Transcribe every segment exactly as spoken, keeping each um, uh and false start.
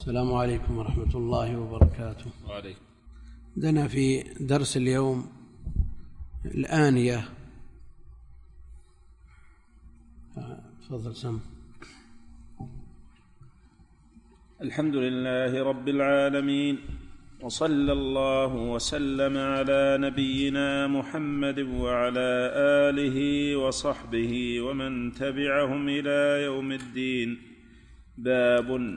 السلام عليكم ورحمة الله وبركاته. وعليكم. عندنا في درس اليوم الآنية. تفضل سم. الحمد لله رب العالمين، وصلى الله وسلم على نبينا محمد وعلى آله وصحبه ومن تبعهم إلى يوم الدين. باب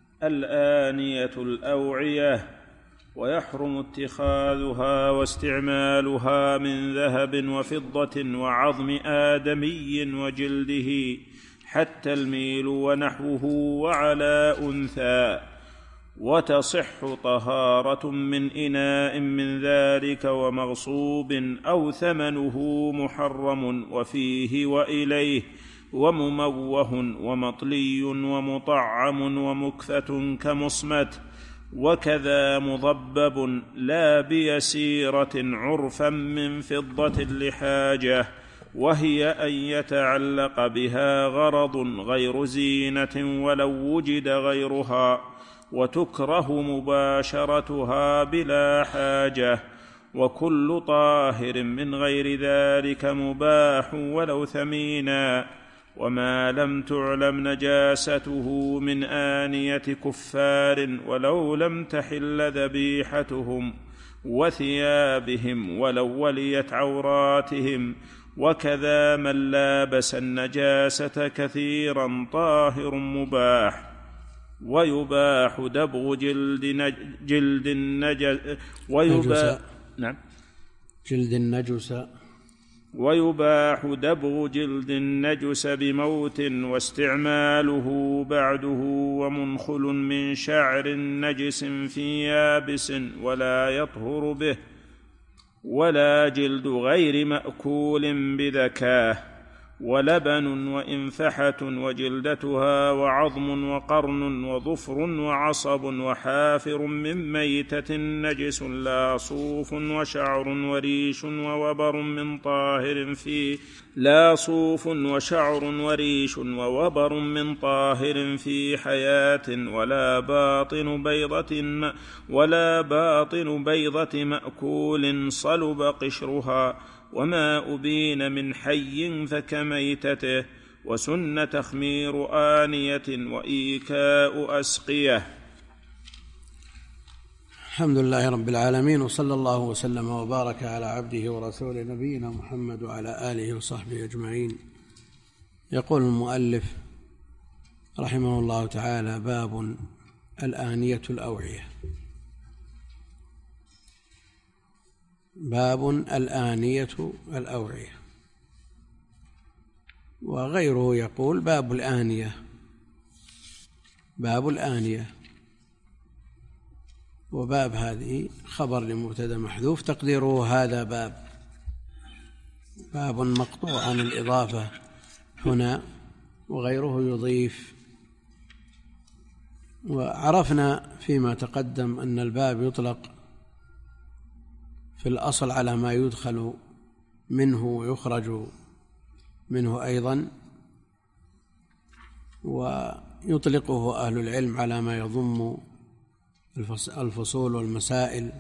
الآنية الأوعية، ويحرم اتخاذها واستعمالها من ذهب وفضة وعظم آدمي وجلده حتى الميل ونحوه وعلى أنثى، وتصح طهارة من إناء من ذلك ومغصوب أو ثمنه محرم وفيه وإليه ومموه ومطلي ومطعم ومكثة كمصمت، وكذا مضبب لا بيسيرة عرفا من فضة لحاجة، وهي أن يتعلق بها غرض غير زينة ولو وجد غيرها، وتكره مباشرتها بلا حاجة، وكل طاهر من غير ذلك مباح ولو ثمينا، وما لم تعلم نجاسته من آنية كفار ولو لم تحل ذبيحتهم وثيابهم ولو وليت عوراتهم، وكذا من لابس النجاسة كثيرا طاهر مباح. ويباح دبغ جلد نج... جلد النجس ويباح نعم جلد النجس ويباح دبغ جلد النجس بموت واستعماله بعده، ومنخل من شعر نجس في يابس ولا يطهر به، ولا جلد غير مأكول بذكاه، ولبن وإنفحة وجلدتها وعظم وقرن وظفر وعصب وحافر من ميتة نجس لا صوف وشعر وريش ووبر من طاهر فيه لا صوف وشعر وريش ووبر من طاهر في حياة، ولا باطن بيضة ولا باطن بيضة مأكول صلب قشرها، وما أبين من حي فكميتته، وسن تخمير آنية وإيكاء أسقية. الحمد لله رب العالمين، وصلى الله وسلم وبارك على عبده ورسوله نبينا محمد وعلى آله وصحبه أجمعين. يقول المؤلف رحمه الله تعالى: باب الآنية الأوعية. باب الآنية الأوعية، وغيره يقول باب الآنية. باب الآنية، وباب هذه خبر لمبتدأ محذوف تقديره هذا باب، باب مقطوع عن الإضافة هنا، وغيره يضيف. وعرفنا فيما تقدم أن الباب يطلق في الأصل على ما يدخل منه ويخرج منه أيضا، ويطلقه أهل العلم على ما يضم الفصول والمسائل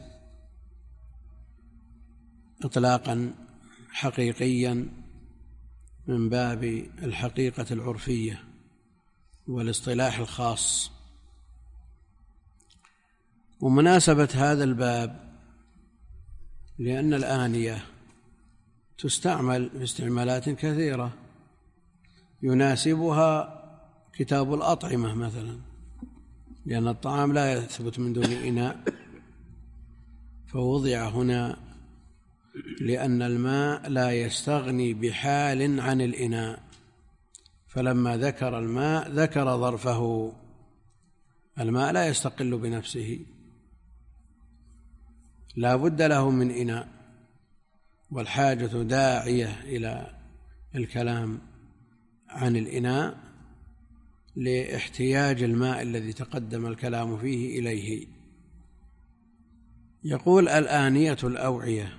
إطلاقا حقيقيا من باب الحقيقة العرفية والاصطلاح الخاص. ومناسبة هذا الباب لأن الآنية تستعمل في استعمالات كثيرة، يناسبها كتاب الأطعمة مثلا، لأن الطعام لا يثبت من دون إناء، فوضع هنا لأن الماء لا يستغني بحال عن الإناء، فلما ذكر الماء ذكر ظرفه. الماء لا يستقل بنفسه، لا بد له من إناء، والحاجة داعية إلى الكلام عن الإناء لاحتياج الماء الذي تقدم الكلام فيه إليه. يقول الآنية الأوعية.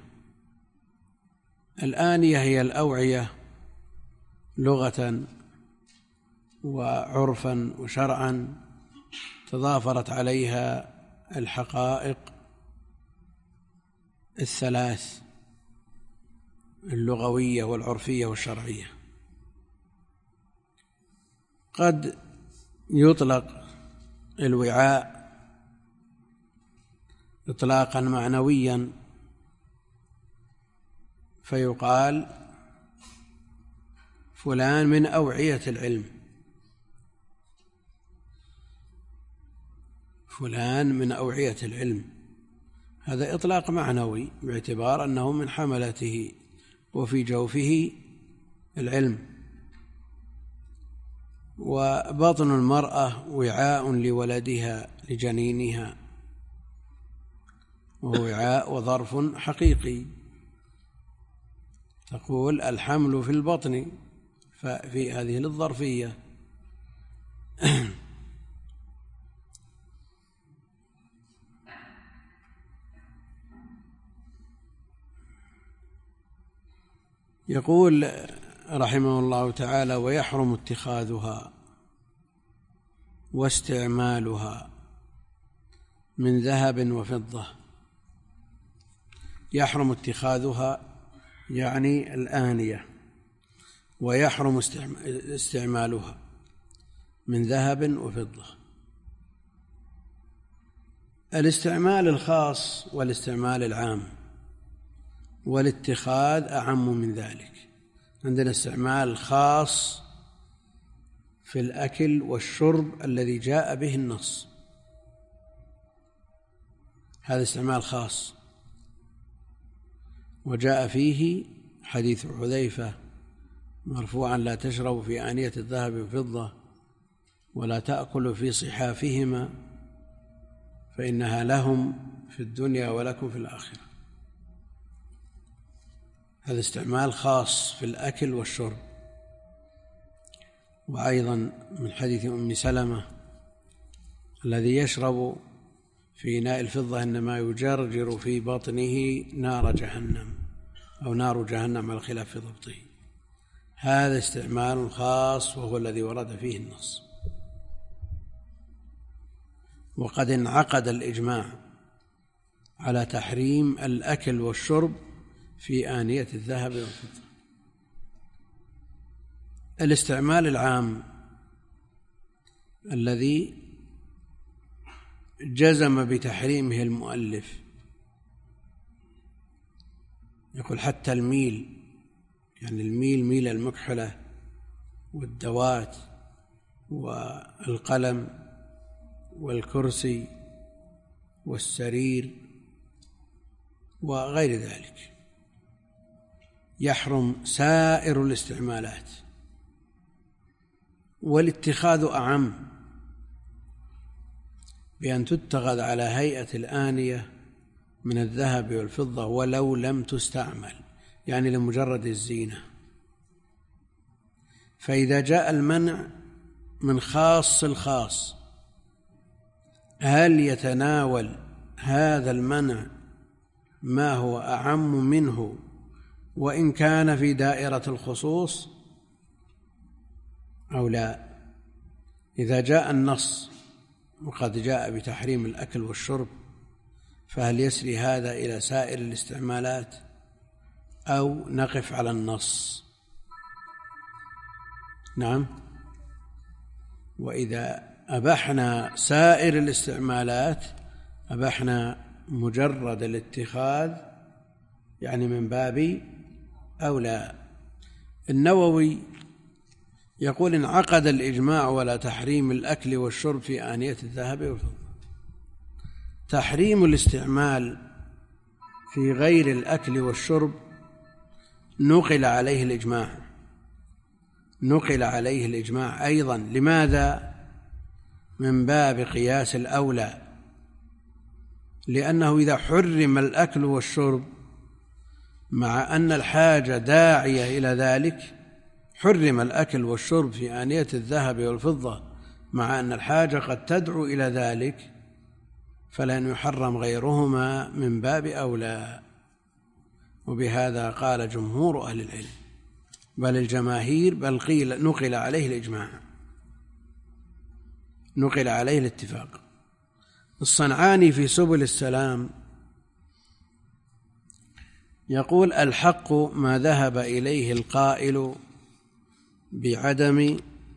الآنية هي الأوعية لغة وعرفا وشرعا تضافرت عليها الحقائق الثلاث: اللغوية والعرفية والشرعية. قد يطلق الوعاء إطلاقا معنويا فيقال فلان من أوعية العلم، فلان من أوعية العلم، هذا إطلاق معنوي باعتبار أنه من حملته وفي جوفه العلم. وبطن المرأة وعاء لولدها لجنينها، وهو وعاء وظرف حقيقي، تقول الحمل في البطن، ففي هذه للظرفية. يقول رحمه الله تعالى: ويحرم اتخاذها واستعمالها من ذهب وفضة. يحرم اتخاذها يعني الآنية، ويحرم استعمالها من ذهب وفضة. الاستعمال الخاص والاستعمال العام، والاتخاذ أعم من ذلك. عندنا استعمال خاص في الأكل والشرب الذي جاء به النص، هذا استعمال خاص، وجاء فيه حديث حذيفة مرفوعا: لا تشربوا في آنية الذهب والفضة ولا تأكلوا في صحافهما فإنها لهم في الدنيا ولكم في الآخرة. هذا استعمال خاص في الأكل والشرب. وأيضا من حديث أم سلمة: الذي يشرب في إناء الفضة إنما يجرجر في بطنه نار جهنم، أو نار جهنم على خلاف في ضبطه. هذا استعمال خاص وهو الذي ورد فيه النص. وقد انعقد الإجماع على تحريم الأكل والشرب في آنية الذهب والفضة. الاستعمال العام الذي جزم بتحريمه المؤلف، يقول حتى الميل، يعني الميل ميل المكحلة والدوات والقلم والكرسي والسرير وغير ذلك، يحرم سائر الاستعمالات. والاتخاذ أعم، بأن تتخذ على هيئة الآنية من الذهب والفضة ولو لم تستعمل، يعني لمجرد الزينة. فإذا جاء المنع من خاص الخاص، هل يتناول هذا المنع ما هو أعم منه وإن كان في دائرة الخصوص أو لا؟ إذا جاء النص وقد جاء بتحريم الأكل والشرب، فهل يسري هذا إلى سائر الاستعمالات أو نقف على النص؟ نعم. وإذا أبحنا سائر الاستعمالات أبحنا مجرد الاتخاذ، يعني من باب أولى. النووي يقول: انعقد الإجماع ولا تحريم الأكل والشرب في آنية الذهب والفضة. تحريم الاستعمال في غير الأكل والشرب نقل عليه الإجماع، نقل عليه الإجماع أيضا. لماذا؟ من باب قياس الأولى، لأنه إذا حرم الأكل والشرب مع أن الحاجة داعية إلى ذلك، حرم الأكل والشرب في آنية الذهب والفضة مع أن الحاجة قد تدعو إلى ذلك، فلن يحرم غيرهما من باب أولى. وبهذا قال جمهور أهل العلم، بل الجماهير، بل قيل نقل عليه الإجماع. نقل عليه الاتفاق. الصنعاني في سبل السلام يقول: الحق ما ذهب إليه القائل بعدم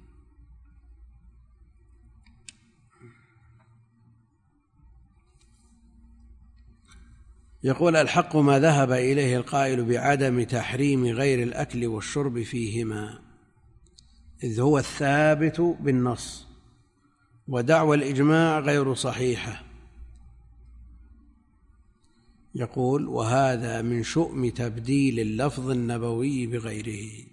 يقول الحق ما ذهب إليه القائل بعدم تحريم غير الأكل والشرب فيهما، إذ هو الثابت بالنص، ودعوى الإجماع غير صحيحة. يقول: وهذا من شؤم تبديل اللفظ النبوي بغيره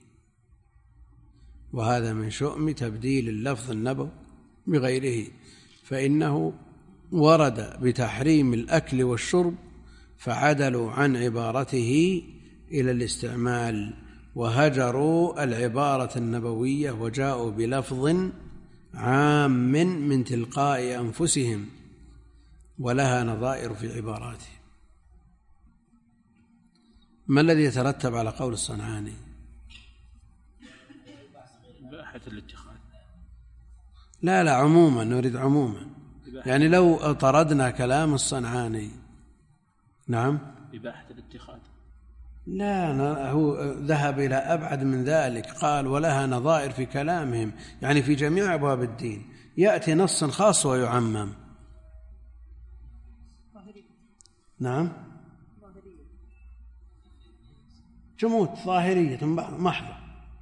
وهذا من شؤم تبديل اللفظ النبوي بغيره فإنه ورد بتحريم الأكل والشرب فعدلوا عن عبارته إلى الاستعمال وهجروا العبارة النبوية وجاءوا بلفظ عام من تلقاء أنفسهم ولها نظائر في عباراته. ما الذي يترتب على قول الصنعاني؟ إباحة الاتخاذ. لا لا عموما، نريد عموما، يعني لو طردنا كلام الصنعاني. نعم، إباحة الاتخاذ. لا، هو ذهب إلى أبعد من ذلك، قال ولها نظائر في كلامهم، يعني في جميع أبواب الدين يأتي نص خاص ويعمم. نعم، جمود ظاهرية محضة،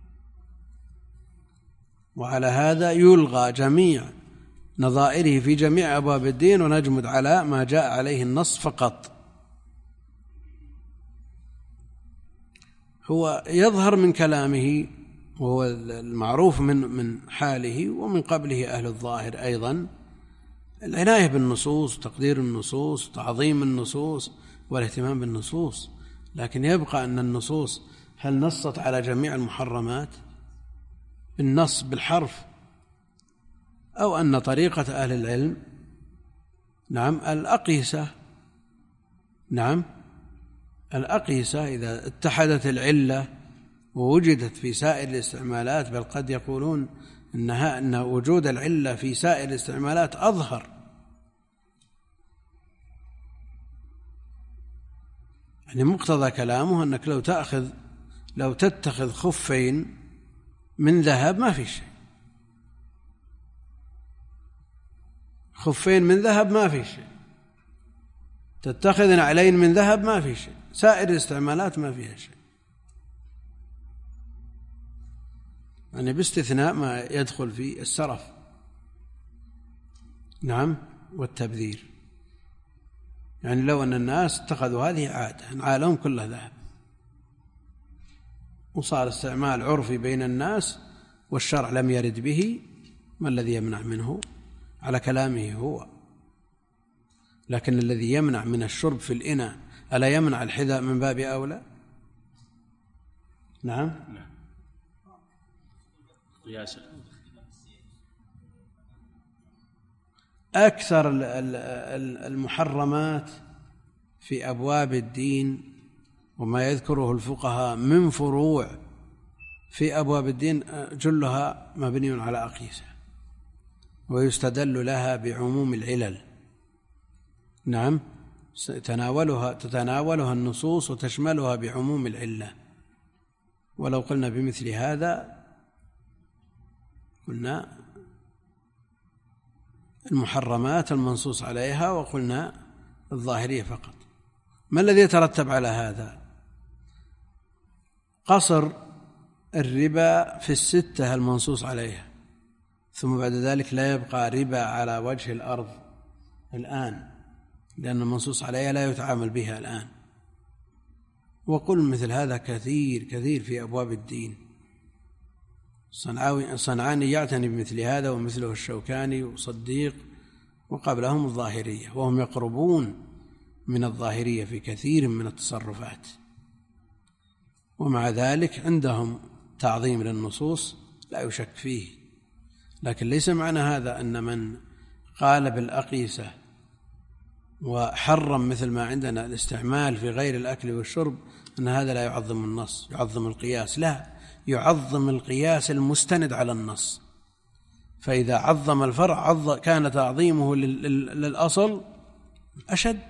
وعلى هذا يلغى جميع نظائره في جميع أبواب الدين ونجمد على ما جاء عليه النص فقط. هو يظهر من كلامه وهو المعروف من من حاله ومن قبله أهل الظاهر أيضا العناية بالنصوص، تقدير النصوص، تعظيم النصوص والاهتمام بالنصوص، لكن يبقى أن النصوص هل نصت على جميع المحرمات بالنص بالحرف، أو أن طريقة أهل العلم نعم الأقيسة نعم الأقيسة إذا اتحدت العلة ووجدت في سائر الاستعمالات، بل قد يقولون إنها أن وجود العلة في سائر الاستعمالات أظهر. يعني مقتضى كلامه أنك لو تأخذ لو تتخذ خفين من ذهب ما في شيء، خفين من ذهب ما في شيء، تتخذ نعلين من ذهب ما في شيء، سائر الاستعمالات ما فيها شيء، يعني باستثناء ما يدخل في السرف نعم والتبذير. يعني لو أن الناس اتخذوا هذه عادة نعالهم كلها ذهب وصار استعمال عرفي بين الناس والشرع لم يرد به، ما الذي يمنع منه على كلامه هو؟ لكن الذي يمنع من الشرب في الإناء ألا يمنع الحذاء من باب أولى؟ نعم قياسا. أكثر المحرمات في أبواب الدين وما يذكره الفقهاء من فروع في أبواب الدين جلها مبني على أقيسة، ويستدل لها بعموم العلل نعم تتناولها تتناولها النصوص وتشملها بعموم العلة. ولو قلنا بمثل هذا قلنا المحرمات المنصوص عليها وقلنا الظاهرية فقط. ما الذي يترتب على هذا؟ قصر الربا في الستة المنصوص عليها، ثم بعد ذلك لا يبقى ربا على وجه الأرض الآن، لأن المنصوص عليها لا يتعامل بها الآن. وقل مثل هذا كثير كثير في أبواب الدين. الصنعاني يعتني بمثل هذا ومثله الشوكاني وصديق وقبلهم الظاهرية، وهم يقربون من الظاهرية في كثير من التصرفات، ومع ذلك عندهم تعظيم للنصوص لا يشك فيه. لكن ليس معنى هذا أن من قال بالأقيسة وحرم مثل ما عندنا الاستعمال في غير الأكل والشرب أن هذا لا يعظم النص، يعظم القياس. لا، يعظم القياس المستند على النص، فإذا عظم الفرع عظ كان تعظيمه للأصل أشد.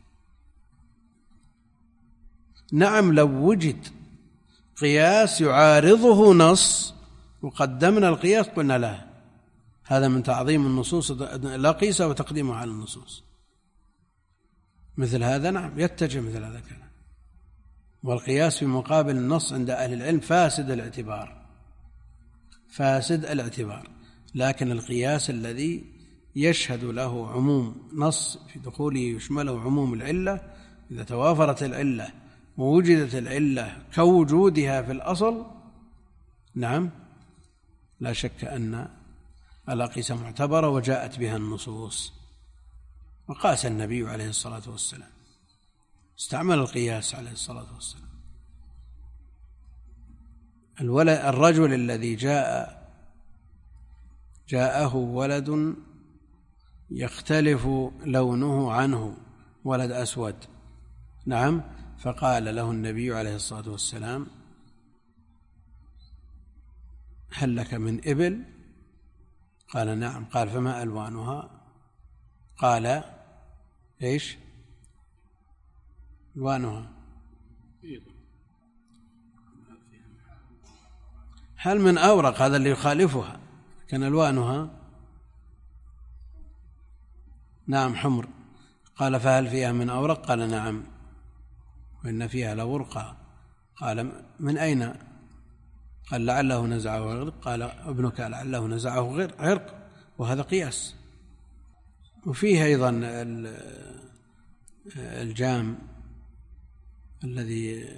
نعم لو وجد قياس يعارضه نص وقدمنا القياس قلنا لا، هذا من تعظيم النصوص لا قيس وتقديمه على النصوص. مثل هذا نعم يتجه مثل هذا الكلام. والقياس في مقابل النص عند أهل العلم فاسد الاعتبار، فاسد الاعتبار. لكن القياس الذي يشهد له عموم نص في دخوله يشمله عموم العلة، إذا توافرت العلة ووجدت العلة كوجودها في الأصل، نعم لا شك أن الأقيسة معتبرة وجاءت بها النصوص. وقاس النبي عليه الصلاة والسلام، استعمل القياس عليه الصلاة والسلام. الرجل الذي جاء جاءه ولد يختلف لونه عنه، ولد أسود، نعم، فقال له النبي عليه الصلاة والسلام: هل لك من إبل؟ قال: نعم. قال: فما ألوانها؟ قال: إيش ألوانها؟ هل من أورق؟ هذا اللي يخالفها. كان ألوانها نعم حمر. قال: فهل فيها من أورق؟ قال: نعم، وإن فيها لورقا. قال: من أين؟ قال: لعله نزعه غرق. قال: ابنك لعله نزعه عرق. وهذا قياس. وفيه أيضا الجام الذي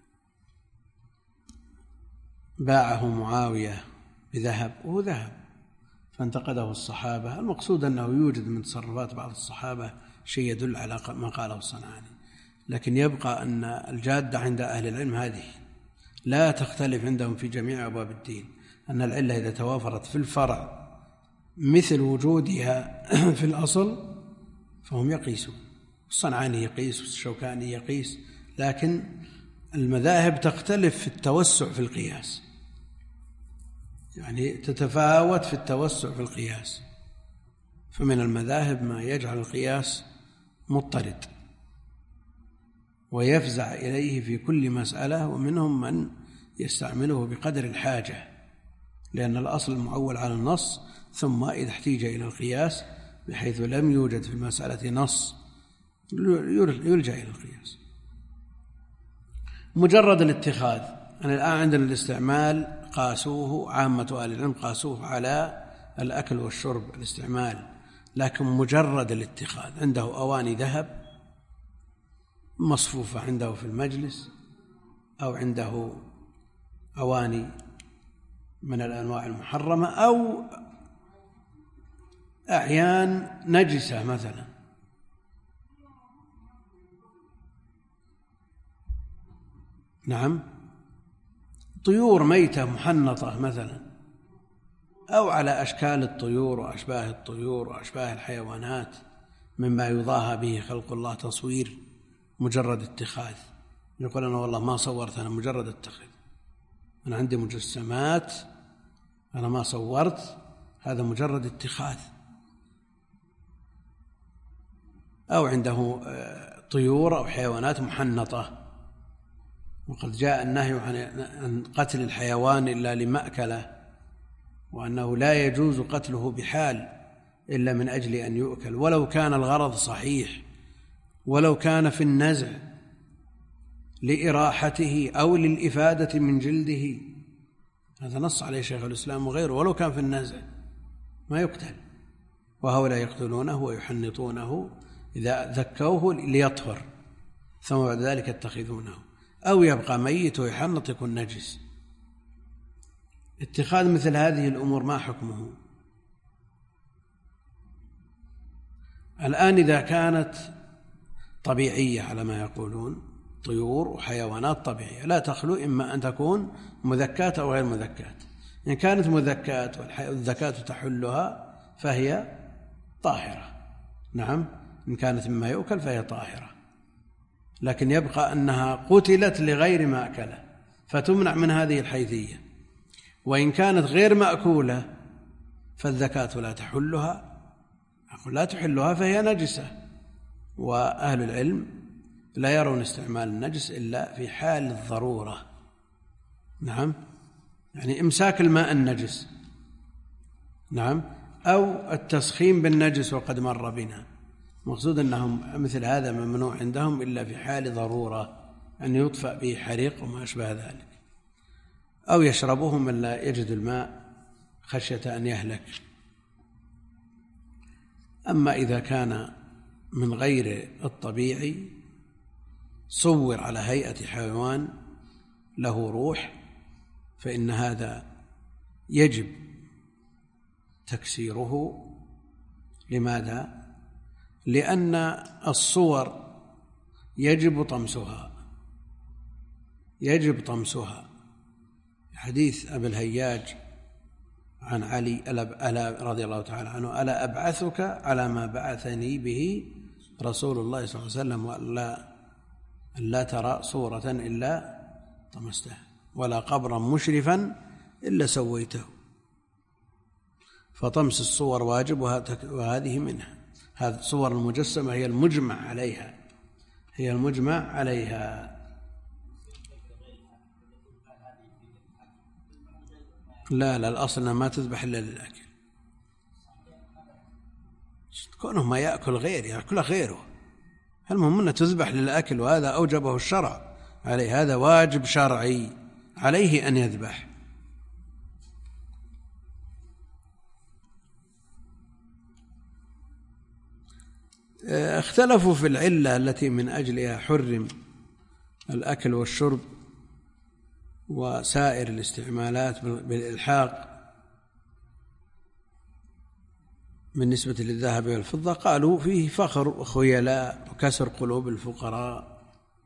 باعه معاوية بذهب، وهو ذهب، فانتقده الصحابة. المقصود أنه يوجد من تصرفات بعض الصحابة شيء يدل على ما قاله الصنعاني، لكن يبقى أن الجادة عند أهل العلم هذه لا تختلف عندهم في جميع أبواب الدين، أن العلة إذا توافرت في الفرع مثل وجودها في الأصل فهم يقيسون. الصنعاني يقيس والشوكاني يقيس، لكن المذاهب تختلف في التوسع في القياس، يعني تتفاوت في التوسع في القياس. فمن المذاهب ما يجعل القياس مضطرد ويفزع إليه في كل مسألة، ومنهم من يستعمله بقدر الحاجة، لأن الأصل المعول على النص، ثم إذا احتيج إلى القياس بحيث لم يوجد في المسألة نص يلجأ إلى القياس. مجرد الاتخاذ، أنا الآن عندنا الاستعمال قاسوه عامة أهل العلم، قاسوه على الأكل والشرب الاستعمال، لكن مجرد الاتخاذ عنده أواني ذهب مصفوفة عنده في المجلس، أو عنده أواني من الأنواع المحرمة، أو أعيان نجسة مثلا، نعم، طيور ميتة محنطة مثلا، أو على أشكال الطيور وأشباه الطيور وأشباه الحيوانات مما يضاهى به خلق الله تصوير. مجرد اتخاذ، يقول: أنا والله ما صورت، أنا مجرد اتخذ، أنا عندي مجسمات، أنا ما صورت، هذا مجرد اتخاذ. أو عنده طيور أو حيوانات محنطة، وقد جاء النهي عن قتل الحيوان إلا لمأكله، وأنه لا يجوز قتله بحال إلا من أجل أن يؤكل، ولو كان الغرض صحيح، ولو كان في النزع لإراحته أو للإفادة من جلده، هذا نص عليه شيخ الإسلام وغيره، ولو كان في النزع ما يقتل. وهؤلاء يقتلونه ويحنطونه إذا ذكوه ليطهر، ثم بعد ذلك يتخذونه، أو يبقى ميت ويحنط يكون نجس. اتخاذ مثل هذه الأمور ما حكمه؟ الآن إذا كانت طبيعية على ما يقولون، طيور وحيوانات طبيعية لا تخلو إما أن تكون مذكاة أو غير مذكاة. إن كانت مذكاة والذكاة تحلها فهي طاهرة، نعم، إن كانت مما يؤكل فهي طاهرة، لكن يبقى أنها قتلت لغير مأكلة فتمنع من هذه الحيثية. وإن كانت غير مأكولة فالذكاة لا تحلها، أقول لا تحلها فهي نجسة. وأهل العلم لا يرون استعمال النجس إلا في حال الضرورة. نعم، يعني إمساك الماء النجس، نعم، أو التسخين بالنجس وقد مر بنا. مقصود أنهم مثل هذا ممنوع عندهم إلا في حال ضرورة، أن يطفأ به حريق وما أشبه ذلك، أو يشربه من لا يجد الماء خشية أن يهلك. أما إذا كان من غير الطبيعي صور على هيئة حيوان له روح، فإن هذا يجب تكسيره. لماذا؟ لأن الصور يجب طمسها، يجب طمسها. حديث أبي الهياج عن علي ألا رضي الله تعالى عنه: ألا أبعثك على ما بعثني به رسول الله صلى الله عليه وسلم، وألا لا ترى صورة إلا طمستها، ولا قبرا مشرفا إلا سويته. فطمس الصور واجب، وهذه منها. هذه الصور المجسمة هي المجمع عليها، هي المجمع عليها. لا لا، الأصل ما تذبح إلا للأكل. كونه ما يأكل غير يأكل غيره، المهم أنه تذبح للأكل، وهذا أوجبه الشرع عليه، هذا واجب شرعي عليه أن يذبح. اختلفوا في العلة التي من أجلها حرم الأكل والشرب وسائر الاستعمالات بالإلحاق بالنسبة للذهب والفضة. قالوا فيه فخر وخيلاء وكسر قلوب الفقراء،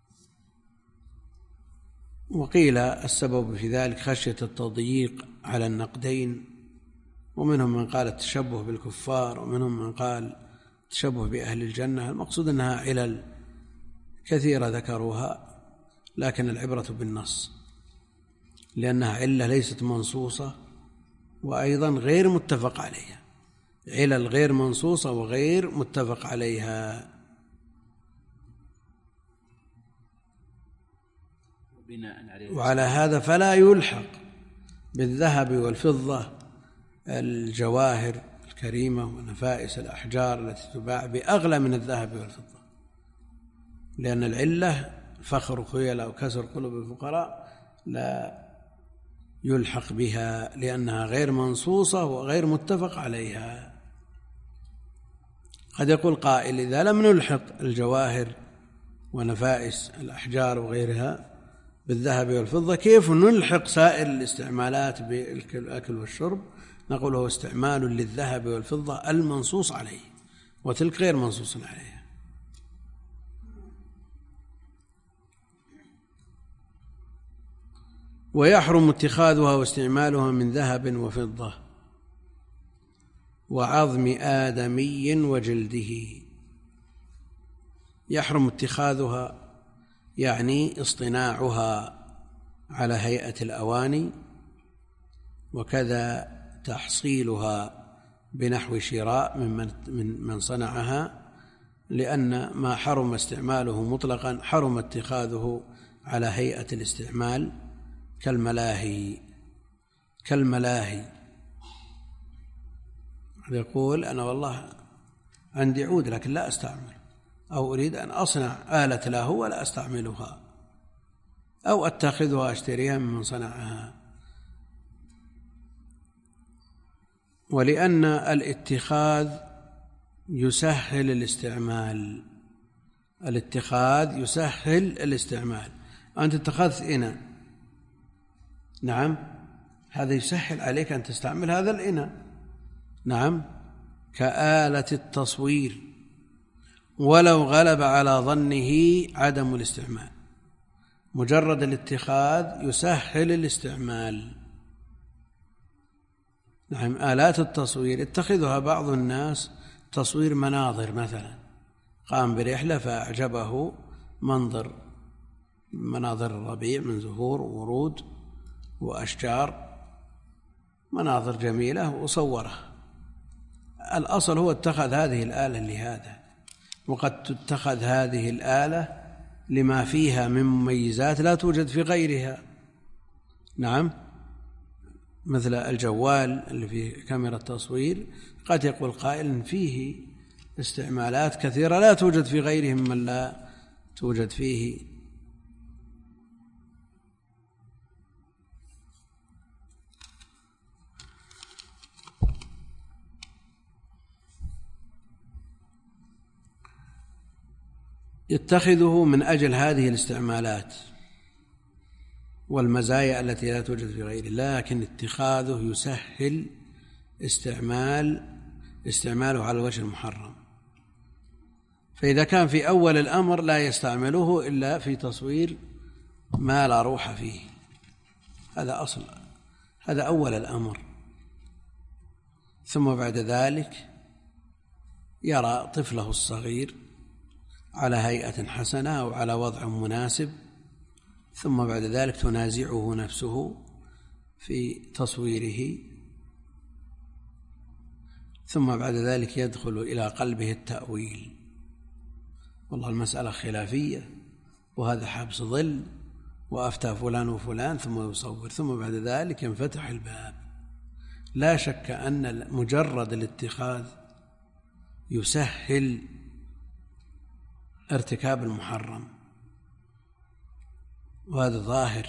وقيل السبب في ذلك خشية التضييق على النقدين، ومنهم من قال التشبه بالكفار، ومنهم من قال التشبه بأهل الجنة. المقصود أنها علل كثيرة ذكروها، لكن العبرة بالنص، لأنها علة ليست منصوصة وأيضا غير متفق عليها، علل غير منصوصة وغير متفق عليها. وعلى هذا فلا يلحق بالذهب والفضة الجواهر الكريمة ونفائس الأحجار التي تباع بأغلى من الذهب والفضة، لأن العلة فخر خيلاء وكسر قلوب الفقراء لا يلحق بها، لأنها غير منصوصة وغير متفق عليها. قد يقول قائل: إذا لم نلحق الجواهر ونفائس الأحجار وغيرها بالذهب والفضة، كيف نلحق سائر الاستعمالات بالأكل والشرب؟ نقول هو استعمال للذهب والفضة المنصوص عليه، وتلك غير منصوص عليها. ويحرم اتخاذها واستعمالها من ذهب وفضة وعظم آدمي وجلده. يحرم اتخاذها يعني اصطناعها على هيئة الأواني، وكذا تحصيلها بنحو شراء ممن من من صنعها، لأن ما حرم استعماله مطلقا حرم اتخاذه على هيئة الاستعمال، كالملاهي كالملاهي يقول: أنا والله عندي عود لكن لا أستعمل، أو أريد أن أصنع آلة له ولا أستعملها، أو أتخذها أشتريها ممن صنعها. ولأن الاتخاذ يسهل الاستعمال، الاتخاذ يسهل الاستعمال. أنت اتخذت إناء، نعم، هذا يسهل عليك أن تستعمل هذا الإناء، نعم، كآلة التصوير، ولو غلب على ظنه عدم الاستعمال. مجرد الاتخاذ يسهل الاستعمال. نعم، آلات التصوير يتخذها بعض الناس تصوير مناظر، مثلا قام برحلة فأعجبه منظر مناظر الربيع من زهور وورود وأشجار، مناظر جميلة، وصورها الأصل هو اتخذ هذه الآلة لهذا، وقد تتخذ هذه الآلة لما فيها من مميزات لا توجد في غيرها. نعم، مثل الجوال اللي فيه كاميرا تصوير، قد يقول قائل فيه استعمالات كثيرة لا توجد في غيره ممن لا توجد فيه. يتخذه من أجل هذه الاستعمالات والمزايا التي لا توجد في غيره، لكن اتخاذه يسهل استعمال استعماله على الوجه المحرم. فإذا كان في أول الأمر لا يستعمله إلا في تصوير ما لا روح فيه، هذا أصل، هذا أول الأمر. ثم بعد ذلك يرى طفله الصغير على هيئة حسنة أو على وضع مناسب، ثم بعد ذلك تنازعه نفسه في تصويره، ثم بعد ذلك يدخل إلى قلبه التأويل، والله المسألة خلافية وهذا حبس ظل وأفتى فلان وفلان، ثم يصور، ثم بعد ذلك ينفتح الباب. لا شك أن مجرد الاتخاذ يسهل ارتكاب المحرم، وهذا ظاهر.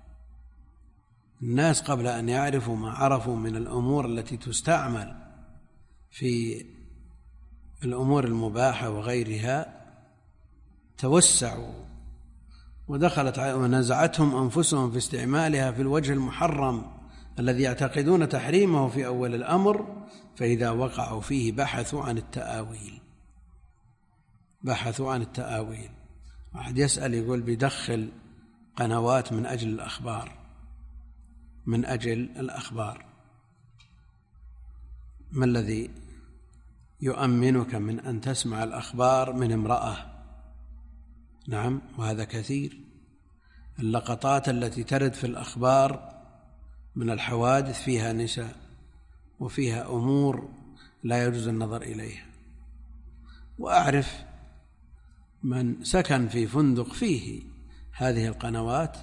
الناس قبل أن يعرفوا ما عرفوا من الأمور التي تستعمل في الأمور المباحة وغيرها توسعوا ودخلت ونزعتهم أنفسهم في استعمالها في الوجه المحرم الذي يعتقدون تحريمه في أول الأمر، فإذا وقعوا فيه بحثوا عن التآويل بحثوا عن التآويل واحد يسأل يقول بيدخل قنوات من أجل الأخبار من أجل الأخبار ما الذي يؤمنك من أن تسمع الأخبار من امرأة؟ نعم، وهذا كثير. اللقطات التي ترد في الأخبار من الحوادث فيها نساء وفيها أمور لا يجوز النظر إليها. وأعرف من سكن في فندق فيه هذه القنوات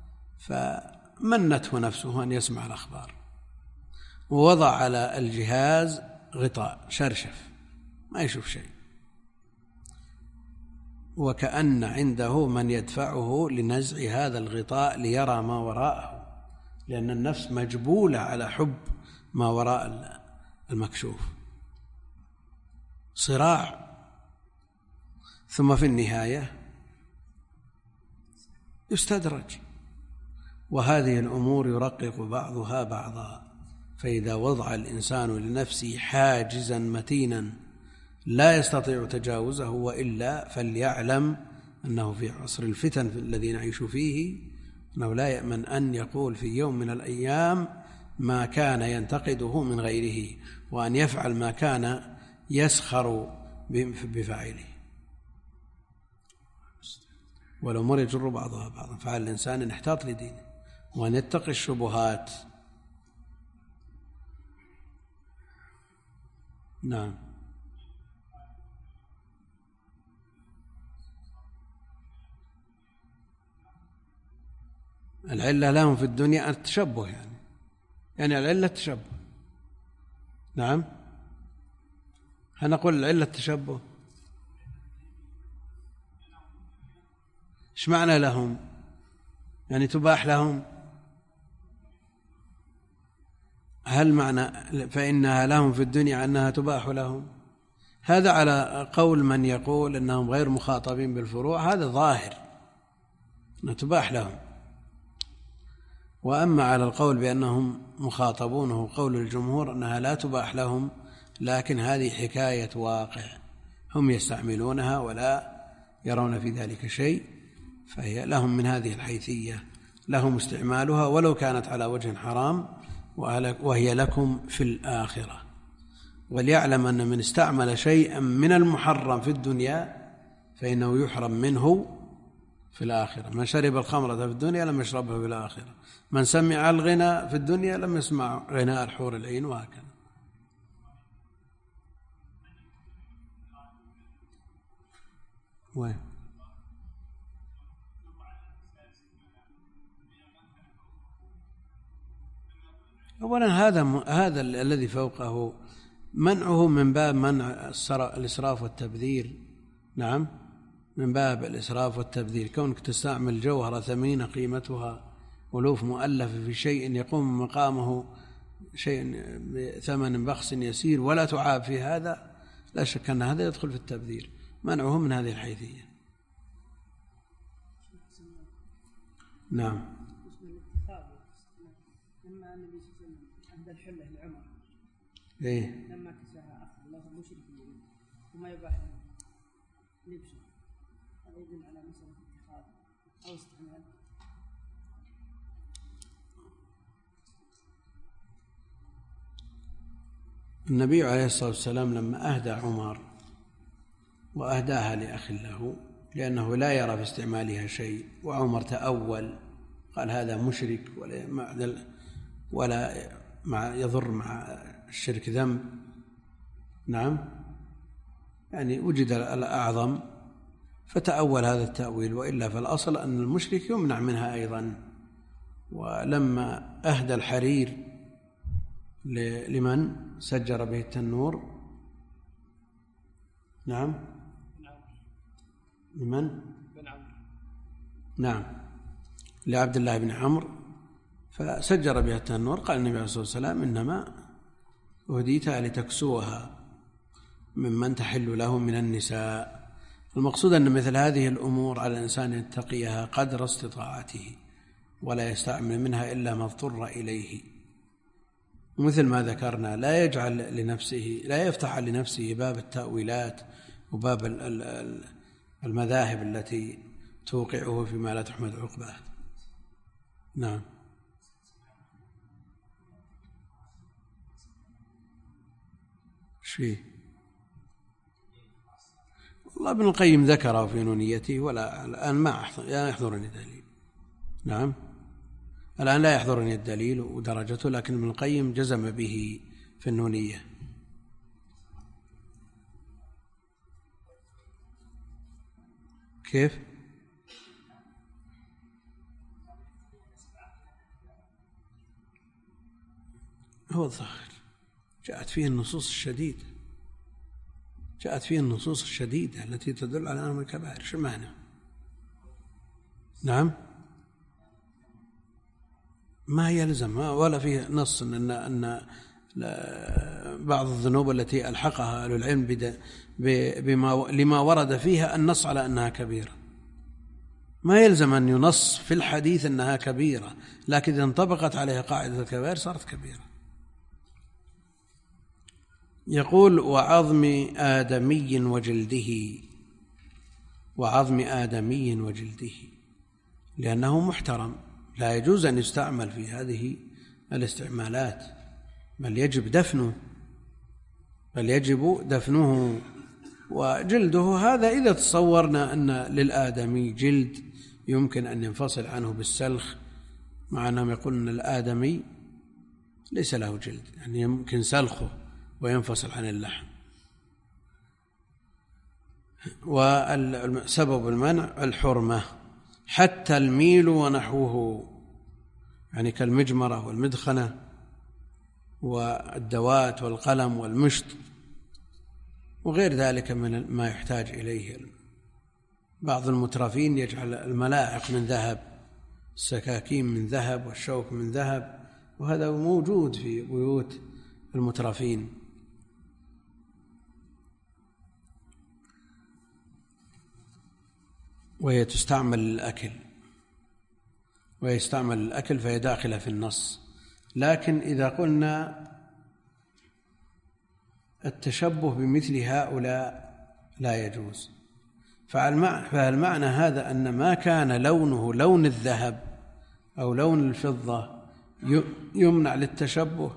فمنته نفسه أن يسمع الأخبار، ووضع على الجهاز غطاء شرشف ما يشوف شيء، وكأن عنده من يدفعه لنزع هذا الغطاء ليرى ما وراءه، لأن النفس مجبولة على حب ما وراء المكشوف، صراع. ثم في النهاية يستدرج، وهذه الأمور يرقق بعضها بعضا. فإذا وضع الإنسان لنفسه حاجزا متينا لا يستطيع تجاوزه وإلا فليعلم أنه في عصر الفتن الذي نعيش فيه أنه لا يأمن أن يقول في يوم من الأيام ما كان ينتقده من غيره، وأن يفعل ما كان يسخر بفاعله، والأمور يجر بعضها بعضا. فعلى الإنسان أن يحتاط لدينه وأن يتقي الشبهات. نعم، العلة لهم في الدنيا التشبه، يعني يعني العلة التشبه. نعم، هنقول العلة التشبه. إيش معنى لهم؟ يعني تباح لهم؟ هل معنى فإنها لهم في الدنيا أنها تباح لهم؟ هذا على قول من يقول أنهم غير مخاطبين بالفروع، هذا ظاهر أنها تباح لهم. وأما على القول بأنهم مخاطبونه قول الجمهور أنها لا تباح لهم، لكن هذه حكاية واقع هم يستعملونها ولا يرون في ذلك شيء، فهي لهم من هذه الحيثية، لهم استعمالها ولو كانت على وجه حرام، وهي لكم في الآخرة. وليعلم أن من استعمل شيئا من المحرم في الدنيا فإنه يحرم منه في الآخرة. من شرب الخمرة في الدنيا لم يشربها في الآخرة، من سمع الغنى في الدنيا لم يسمع غناء الحور العين، وهكذا. وين؟ أولا هذا هذا الذي فوقه منعه من باب منع الإسراف والتبذير. نعم، من باب الإسراف والتبذير، كونك تستعمل جوهرة ثمينة قيمتها ألوف مؤلفة في شيء يقوم مقامه شيء بثمن بخس يسير ولا تعاب في هذا، لا شك أن هذا يدخل في التبذير، منعه من هذه الحيثية. نعم. لما النبي صلى الله عليه وسلم أهدى الحلة لعمر إيه؟ لما كساها أخذ الله مشركين وما يباح لبسه، هذا يدل على مسألة اتخاذ أو استعمال. النبي عليه الصلاة والسلام لما أهدى عمر وأهداها لأخ له لأنه لا يرى في استعمالها شيء، وعمر تأول قال هذا مشرك ولا ولا مع يضر مع الشرك ذنب. نعم، يعني وجد الأعظم فتأول هذا التأويل، وإلا فالأصل أن المشرك يمنع منها أيضا. ولما أهدى الحرير لمن سجر به التنور، نعم، لمن؟ نعم، لعبد الله بن عمرو، فسجر بها التنور، قال النبي عليه الصلاة والسلام إنما أهديتها لتكسوها ممن تحل له من النساء. المقصود أن مثل هذه الأمور على الإنسان يتقيها قدر استطاعته ولا يستعمل منها إلا ما اضطر إليه، مثل ما ذكرنا لا يجعل لنفسه لا يفتح لنفسه باب التأويلات وباب المذاهب التي توقعه فيما لا تحمد عقباه. نعم. شيء والله ابن القيم ذكره في نونيته، ولا الآن ما يحضرني دليل. نعم، الآن لا يحضرني الدليل ودرجته، لكن ابن القيم جزم به في النونية. كيف؟ هو الظاهر جاءت فيه النصوص الشديدة جاءت فيه النصوص الشديدة التي تدل على أنه الكبائر. شو معنى؟ نعم، ما يلزم ولا فيه نص أن أن بعض الذنوب التي ألحقها أهل العلم بما لما ورد فيها النص على أنها كبيرة، ما يلزم أن ينص في الحديث أنها كبيرة، لكن إذا انطبقت عليها قاعدة الكبائر صارت كبيرة. يقول وعظم آدمي وجلده، وعظم آدمي وجلده، لأنه محترم لا يجوز أن يستعمل في هذه الاستعمالات، بل يجب دفنه بل يجب دفنه. وجلده هذا إذا تصورنا أن للآدمي جلد يمكن أن ينفصل عنه بالسلخ، مع أنهم يقولون أن الآدمي ليس له جلد، يعني يمكن سلخه وينفصل عن اللحم. وسبب المنع الحرمة، حتى الميل ونحوه، يعني كالمجمرة والمدخنة والدوات والقلم والمشط وغير ذلك من ما يحتاج إليه. بعض المترفين يجعل الملاعق من ذهب، السكاكين من ذهب، والشوك من ذهب، وهذا موجود في بيوت المترفين. وهي تستعمل للأكل ويستعمل الأكل فهي داخلة في النص. لكن إذا قلنا التشبه بمثل هؤلاء لا يجوز، فالمعنى هذا أن ما كان لونه لون الذهب أو لون الفضة يمنع للتشبه،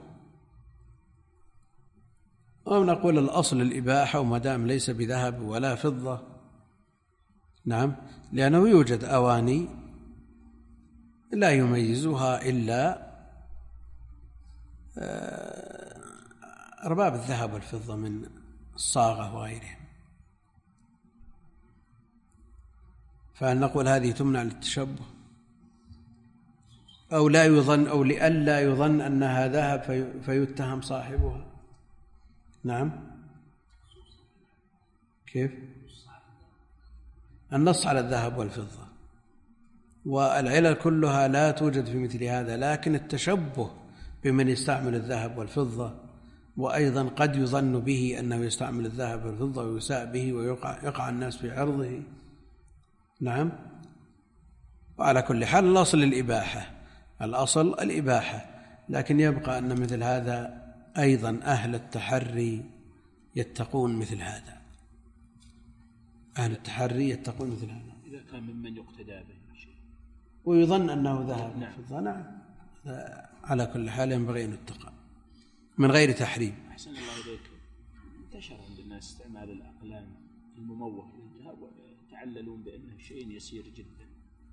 ونقول الأصل الإباحة وما دام ليس بذهب ولا فضة. نعم، لأنه يوجد أواني لا يميزها إلا أرباب الذهب والفضة من الصاغة وغيرهم. فهل نقول هذه تمنع للتشبه أو لا يظن أو لئلا يظن أنها ذهب في فيتهم صاحبها؟ نعم. كيف؟ النص على الذهب والفضة، والعلل كلها لا توجد في مثل هذا، لكن التشبه بمن يستعمل الذهب والفضة، وأيضا قد يظن به أنه يستعمل الذهب والفضة ويساء به ويقع يقع الناس في عرضه. نعم. وعلى كل حال الأصل الإباحة، الأصل الإباحة، لكن يبقى أن مثل هذا أيضا أهل التحري يتقون مثل هذا، أهل التحري يتقون مثل هذا إذا كان ممن يقتدى به ويظن أنه ذهب نعم. وفضة. نعم. على كل حال ينبغي أن يتقى من غير تحريم. أحسن الله إليك، انتشر عند الناس استعمال الأقلام المموهة للذهب وتعللون بأنه شيء يسير جدا.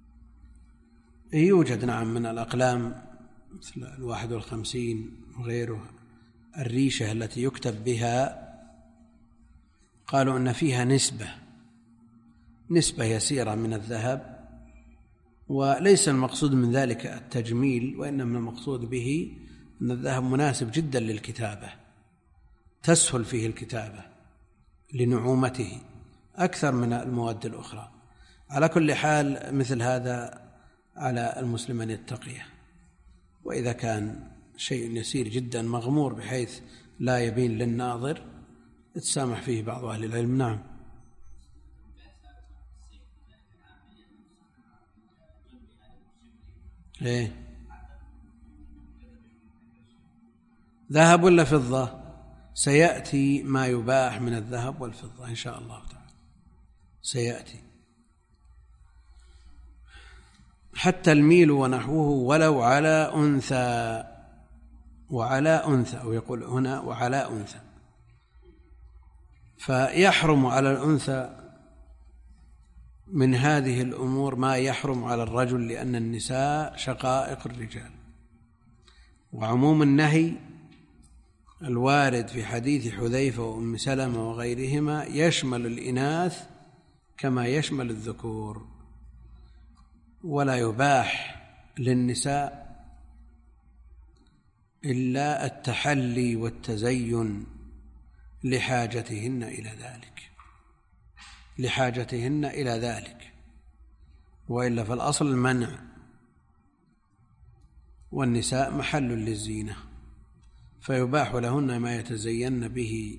يوجد نعم من الأقلام مثل الواحد والخمسين وغيره، الريشة التي يكتب بها قالوا أن فيها نسبة نسبة يسيرة من الذهب، وليس المقصود من ذلك التجميل، وإنما المقصود به أن الذهب مناسب جدا للكتابة، تسهل فيه الكتابة لنعومته أكثر من المواد الأخرى. على كل حال مثل هذا على المسلم أن يتقيه، وإذا كان شيء يسير جدا مغمور بحيث لا يبين للناظر يتسامح فيه بعض أهل العلم. نعم. إيه؟ ذهب ولا فضة؟ سيأتي ما يباح من الذهب والفضة إن شاء الله تعالى، سيأتي حتى الميل ونحوه ولو على أنثى، وعلى أنثى، أو يقول هنا وعلى أنثى، فيحرم على الأنثى من هذه الأمور ما يحرم على الرجل، لأن النساء شقائق الرجال. وعموم النهي الوارد في حديث حذيفة وأم سلمة وغيرهما يشمل الإناث كما يشمل الذكور، ولا يباح للنساء إلا التحلي والتزين لحاجتهن إلى ذلك لحاجتهن إلى ذلك وإلا فالأصل المنع، والنساء محل للزينة، فيباح لهن ما يتزين به.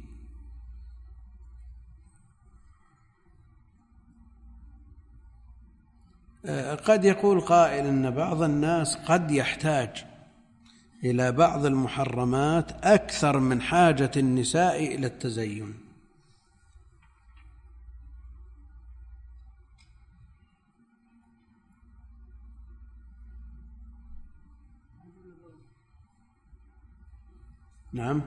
قد يقول قائل أن بعض الناس قد يحتاج إلى بعض المحرمات أكثر من حاجة النساء إلى التزين. نعم.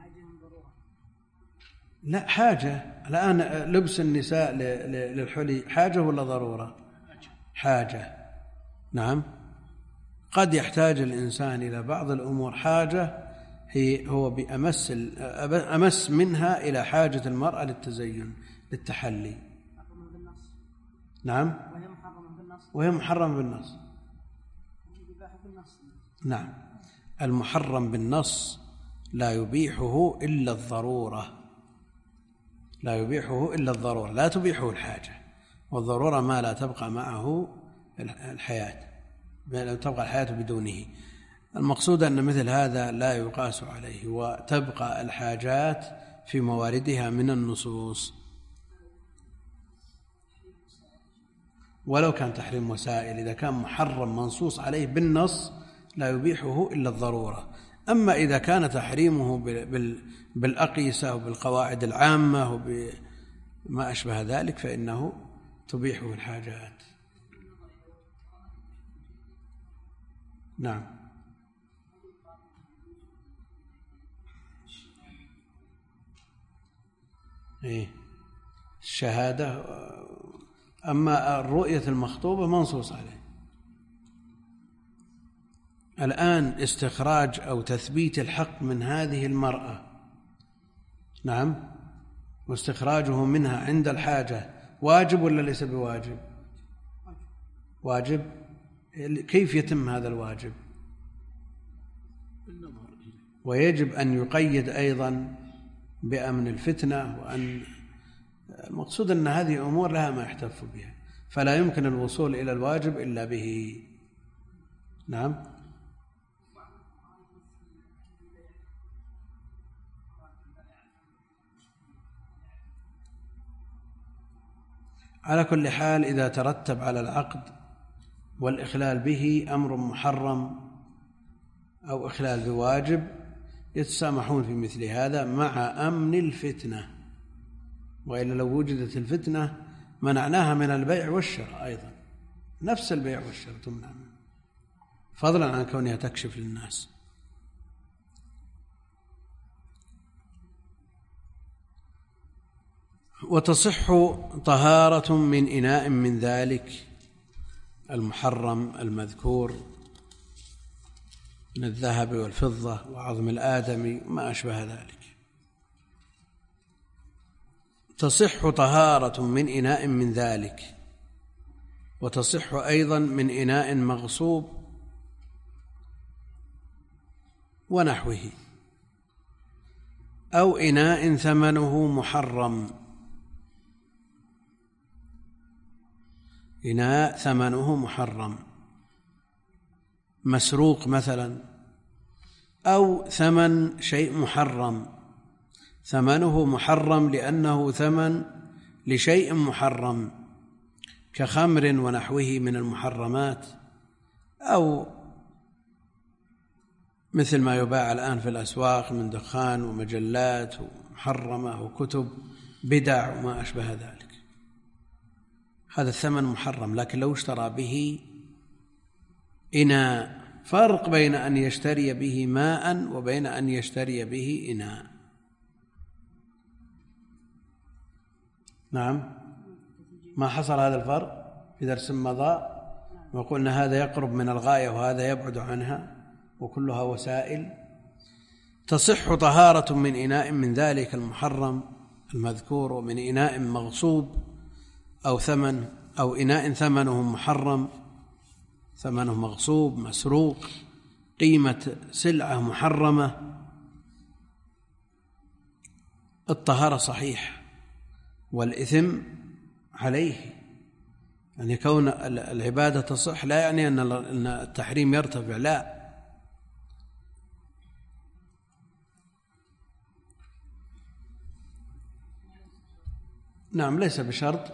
لا، حاجة. الآن لبس النساء للحلي حاجة ولا ضرورة؟ حاجة. نعم. قد يحتاج الإنسان إلى بعض الأمور حاجة هي هو بأمس أمس منها إلى حاجة المرأة للتزين للتحلي. نعم. وهي محرمة بالنص. نعم. المحرم بالنص لا يبيحه إلا الضرورة، لا يبيحه إلا الضرورة، لا تبيحه الحاجة، والضرورة ما لا تبقى معه الحياة، لا تبقى الحياة بدونه. المقصود أن مثل هذا لا يقاس عليه، وتبقى الحاجات في مواردها من النصوص، ولو كان تحريم وسائل. إذا كان محرم منصوص عليه بالنص لا يبيحه إلا الضرورة. أما إذا كان تحريمه بالأقيسة وبالقواعد العامة وبما أشبه ذلك فإنه تبيحه الحاجات. نعم. إيه الشهادة. أما الرؤية المخطوبة منصوص عليه. الآن استخراج أو تثبيت الحق من هذه المرأة، نعم، واستخراجه منها عند الحاجة واجب ولا ليس بواجب؟ واجب. كيف يتم هذا الواجب؟ ويجب أن يقيد أيضا بأمن الفتنة، وأن المقصود أن هذه أمور لها ما يحتف بها، فلا يمكن الوصول إلى الواجب إلا به. نعم. على كل حال إذا ترتب على العقد والإخلال به أمر محرم أو إخلال بواجب يتسامحون في مثل هذا مع أمن الفتنة، وإلا لو وجدت الفتنة منعناها من البيع والشراء أيضا، نفس البيع والشراء تمنع منه، فضلا عن كونها تكشف للناس. وتصح طهارة من إناء من ذلك المحرم المذكور من الذهب والفضة وعظم الآدمي وما أشبه ذلك. تصح طهارة من إناء من ذلك، وتصح أيضا من إناء مغصوب ونحوه، أو إناء ثمنه محرم، إناء ثمنه محرم مسروق مثلا، أو ثمن شيء محرم، ثمنه محرم لأنه ثمن لشيء محرم كخمر ونحوه من المحرمات، أو مثل ما يباع الآن في الأسواق من دخان ومجلات محرمة وكتب بدع وما أشبه ذلك، هذا الثمن محرم. لكن لو اشترى به إناء، فرق بين أن يشتري به ماء وبين أن يشتري به إناء. نعم، ما حصل هذا الفرق في درس مضى، وقلنا هذا يقرب من الغاية وهذا يبعد عنها، وكلها وسائل. تصح طهارة من إناء من ذلك المحرم المذكور، ومن إناء مغصوب أو ثمن، أو إناء ثمنه محرم، ثمنه مغصوب مسروق، قيمة سلعة محرمة. الطهارة صحيح والإثم عليه، يعني كون العبادة تصح لا يعني أن التحريم يرتفع، لا، نعم، ليس بشرط.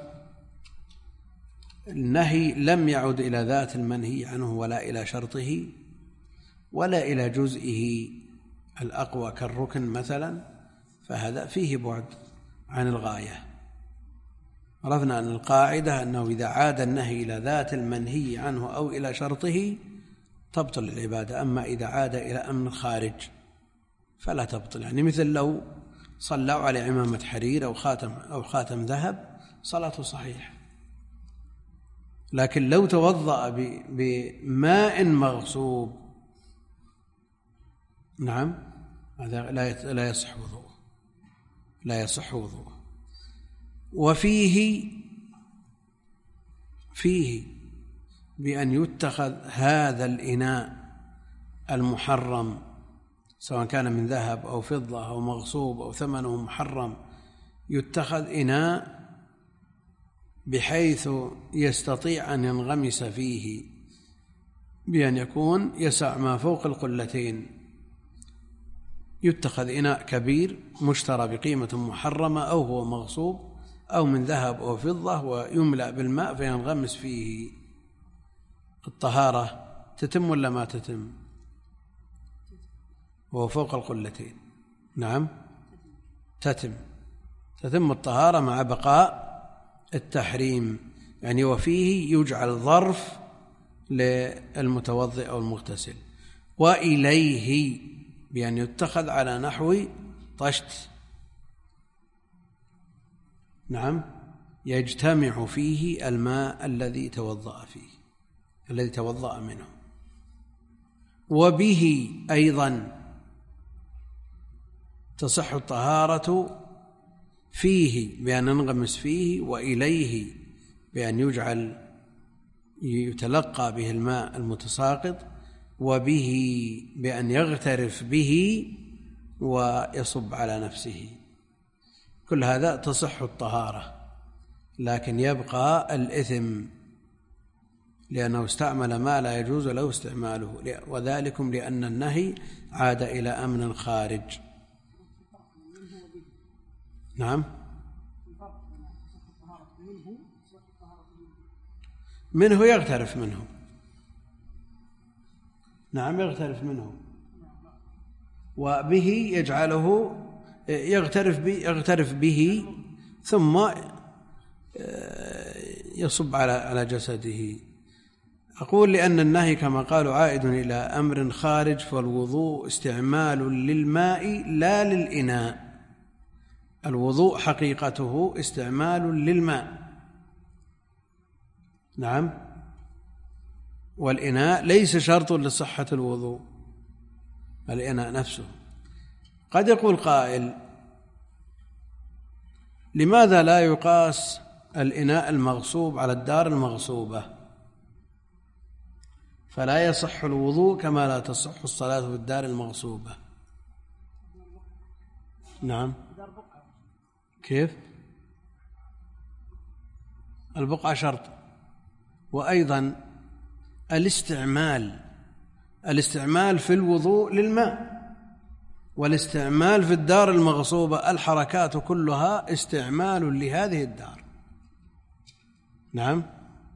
النهي لم يعد إلى ذات المنهي عنه ولا إلى شرطه ولا إلى جزئه الأقوى كالركن مثلا، فهذا فيه بعد عن الغاية. عرفنا أن القاعدة أنه إذا عاد النهي إلى ذات المنهي عنه أو إلى شرطه تبطل العبادة، أما إذا عاد إلى أمر خارج فلا تبطل. يعني مثل لو صلوا على عمامة حرير أو خاتم أو خاتم ذهب صلاته صحيح، لكن لو توضأ بماء مغصوب، نعم، هذا لا يصح وضوءه، لا يصح وضوءه. وفيه فيه بأن يتخذ هذا الإناء المحرم سواء كان من ذهب أو فضة أو مغصوب أو ثمنه محرم، يتخذ إناء بحيث يستطيع أن ينغمس فيه، بأن يكون يسع ما فوق القلتين. يتخذ إناء كبير مشترى بقيمة محرمة أو هو مغصوب أو من ذهب أو فضة، ويملأ بالماء فينغمس فيه. الطهارة تتم ولا ما تتم وهو فوق القلتين؟ نعم، تتم تتم الطهارة مع بقاء التحريم. يعني وفيه يجعل ظرف للمتوضئ أو المغتسل. وإليه بأن يتخذ على نحو طشت، نعم، يجتمع فيه الماء الذي توضأ فيه الذي توضأ منه. وبه أيضا تصح الطهارة، فيه بأن ننغمس فيه، وإليه بأن يجعل يتلقى به الماء المتساقط، وبه بأن يغترف به ويصب على نفسه، كل هذا تصح الطهارة، لكن يبقى الإثم لأنه استعمل ما لا يجوز له استعماله، وذلكم لأن النهي عاد إلى أمن خارج. نعم، منه يغترف منه، نعم يغترف منه، وبه يجعله يغترف به, يغترف به ثم يصب على على جسده. أقول لأن النهي كما قالوا عائد إلى أمر خارج، فالوضوء استعمال للماء لا للإناء، الوضوء حقيقته استعمال للماء. نعم، والإناء ليس شرط لصحة الوضوء، الإناء نفسه. قد يقول قائل: لماذا لا يقاس الإناء المغصوب على الدار المغصوبة، فلا يصح الوضوء كما لا تصح الصلاة في الدار المغصوبة؟ نعم، كيف؟ البقعة شرط، وأيضا الاستعمال الاستعمال في الوضوء للماء، والاستعمال في الدار المغصوبة الحركات كلها استعمال لهذه الدار. نعم،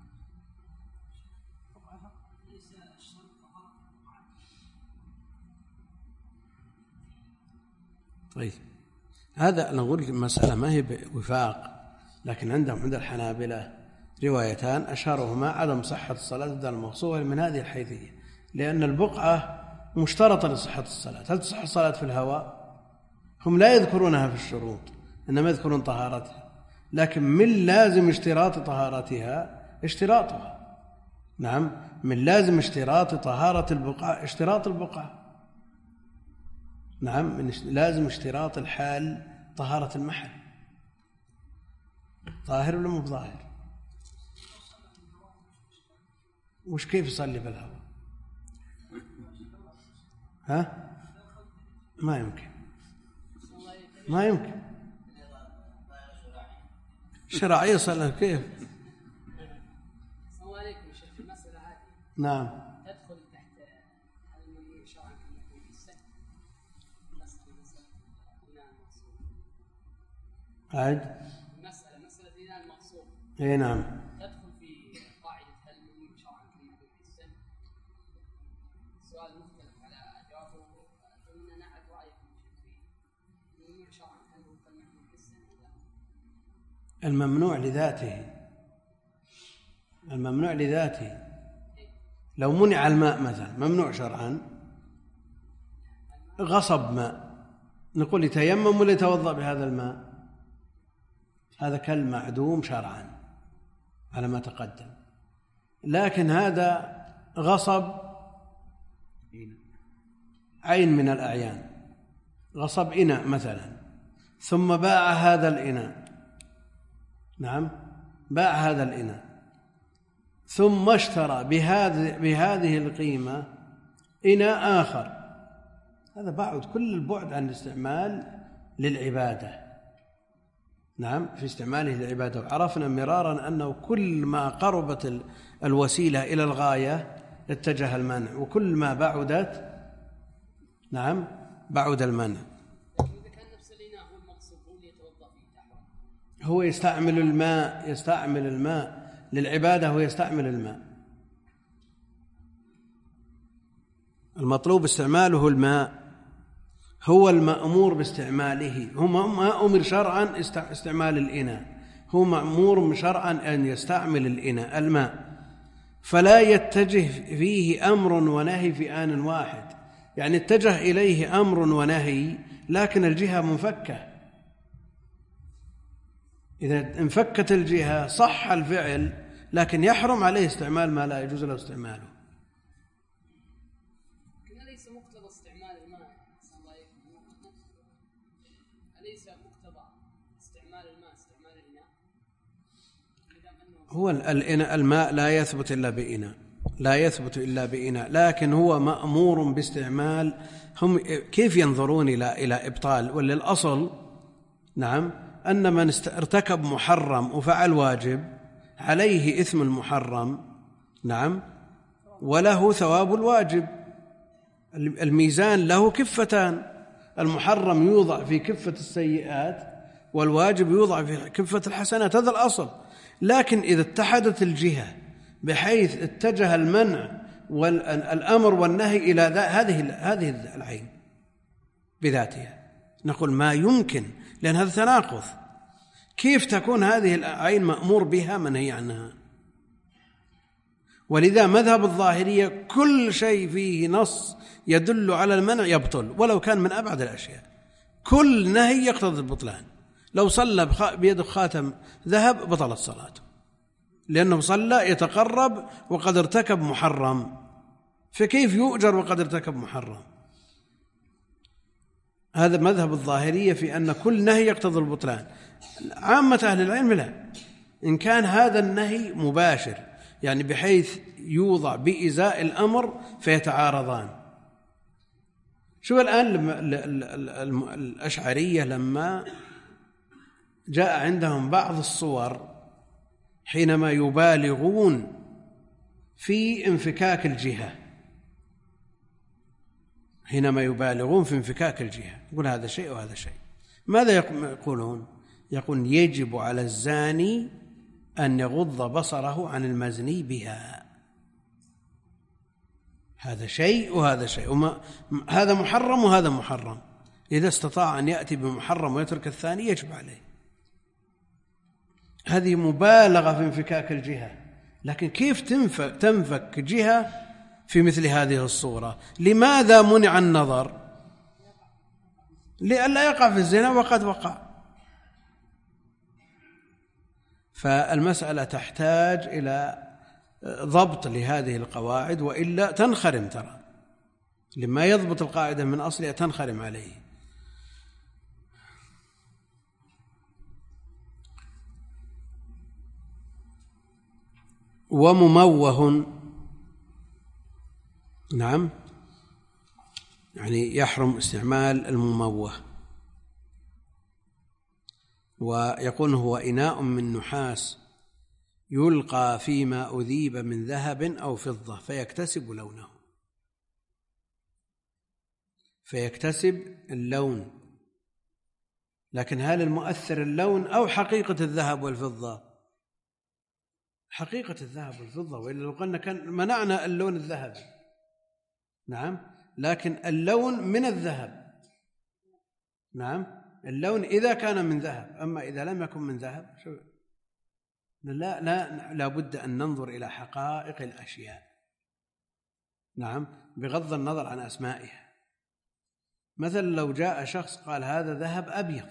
طيب، هذا نقول المسألة ما هي بوفاق، لكن عندهم عند الحنابلة روايتان أشهرهما عدم صحة الصلاة في الدار المغصوبة من هذه الحيثية، لأن البقعة مشترطة لصحة الصلاة. هل تصح الصلاة في الهواء؟ هم لا يذكرونها في الشروط، إنما يذكرون طهارتها، لكن من لازم اشتراط طهارتها اشتراطها. نعم، من لازم اشتراط طهارة البقعة اشتراط البقعة. نعم، من لازم اشتراط الحال طهارة المحل. ظاهر ولا مو ظاهر؟ وش كيف يصلي في الهواء؟ ها؟ ما يمكن، ما يمكن شرعية صلى كيف؟ السلام عليكم يا شيخ. المسألة هذه نعم تدخل تحت هل الممنوع شرعا كما في السهل؟ مسألة مسألة الإناء المغصوب. عاد المسألة مسألة الإناء المغصوب. اي نعم، تدخل في قاعدة هل الممنوع شرعا كما في السهل؟ السؤال مختلف على جوابه، فإننا نعرف رأيكم فيه. الممنوع شرعا هل هو كالمحمول في السهل؟ الممنوع لذاته، الممنوع لذاته لو منع الماء مثلا ممنوع شرعا، غصب ماء، نقول يتيمم ولا يتوضأ بهذا الماء، هذا كالمعدوم شرعا على ما تقدم. لكن هذا غصب عين من الأعيان، غصب إناء مثلا ثم باع هذا الإناء. نعم، باع هذا الإناء ثم اشترى بهذه بهذه القيمة إناء آخر، هذا بعد كل البعد عن الاستعمال للعبادة. نعم، في استعماله للعبادة. وعرفنا مرارا أنه كل ما قربت الوسيلة إلى الغاية اتجه المنع، وكل ما بعدت نعم بعد المنع. هو يستعمل الماء يستعمل الماء للعبادة، هو يستعمل الماء، المطلوب استعماله الماء، هو المأمور باستعماله، هو ما أمر شرعا استعمال الإناء، هو مأمور شرعا أن يستعمل الإناء الماء، فلا يتجه فيه أمر ونهي في آن واحد، يعني اتجه إليه أمر ونهي لكن الجهة منفكة. إذا انفكت الجهة صح الفعل، لكن يحرم عليه استعمال ما لا يجوز له استعماله. أليس مقتضى استعمال الماء أليس مقتضى استعمال الماء استعمال الإناء؟ إذا أنه هو الماء لا يثبت إلا بإناء، لا يثبت إلا بإناء، لكن هو مأمور باستعمال. هم كيف ينظرون إلى إلى إبطال؟ وللأصل نعم أن من ارتكب محرم وفعل واجب عليه إثم المحرم نعم وله ثواب الواجب. الميزان له كفتان، المحرم يوضع في كفة السيئات والواجب يوضع في كفة الحسنات، هذا الأصل. لكن إذا اتحدت الجهة بحيث اتجه المنع والأمر والنهي إلى هذه هذه العين بذاتها، نقول ما يمكن، لأن هذا تناقض. كيف تكون هذه العين مأمور بها منهي عنها؟ ولذا مذهب الظاهرية كل شيء فيه نص يدل على المنع يبطل ولو كان من أبعد الأشياء، كل نهي يقتضي البطلان. لو صلى بيده خاتم ذهب بطلت صلاته، لأنه صلى يتقرب وقد ارتكب محرم، فكيف يؤجر وقد ارتكب محرم؟ هذا مذهب الظاهرية في أن كل نهي يقتضي البطلان. عامة أهل العلم لا، إن كان هذا النهي مباشر يعني بحيث يوضع بإزاء الأمر فيتعارضان. شوف الآن الأشعرية لما جاء عندهم بعض الصور حينما يبالغون في انفكاك الجهة، حينما يبالغون في انفكاك الجهة يقول هذا شيء وهذا شيء. ماذا يقولون؟ يقول يجب على الزاني أن يغض بصره عن المزني بها، هذا شيء وهذا شيء، وما هذا محرم وهذا محرم. إذا استطاع أن يأتي بمحرم ويترك الثاني يجب عليه. هذه مبالغة في انفكاك الجهة، لكن كيف تنفك, تنفك جهة في مثل هذه الصورة؟ لماذا منع النظر؟ لئلا يقع في الزنا وقد وقع. فالمسألة تحتاج إلى ضبط لهذه القواعد، وإلا تنخرم، ترى لما يضبط القاعدة من أصلها تنخرم عليه. ومموه نعم يعني يحرم استعمال المموه، ويقول هو إناء من نحاس يلقى فيما أذيب من ذهب أو فضة فيكتسب لونه، فيكتسب اللون. لكن هل المؤثر اللون أو حقيقة الذهب والفضة؟ حقيقة الذهب والفضة، وإلا لو قلنا كان منعنا اللون الذهبي نعم، لكن اللون من الذهب نعم، اللون إذا كان من ذهب. أما إذا لم يكن من ذهب شو لا لا لا بد أن ننظر إلى حقائق الأشياء نعم بغض النظر عن أسمائها. مثلا لو جاء شخص قال هذا ذهب أبيض،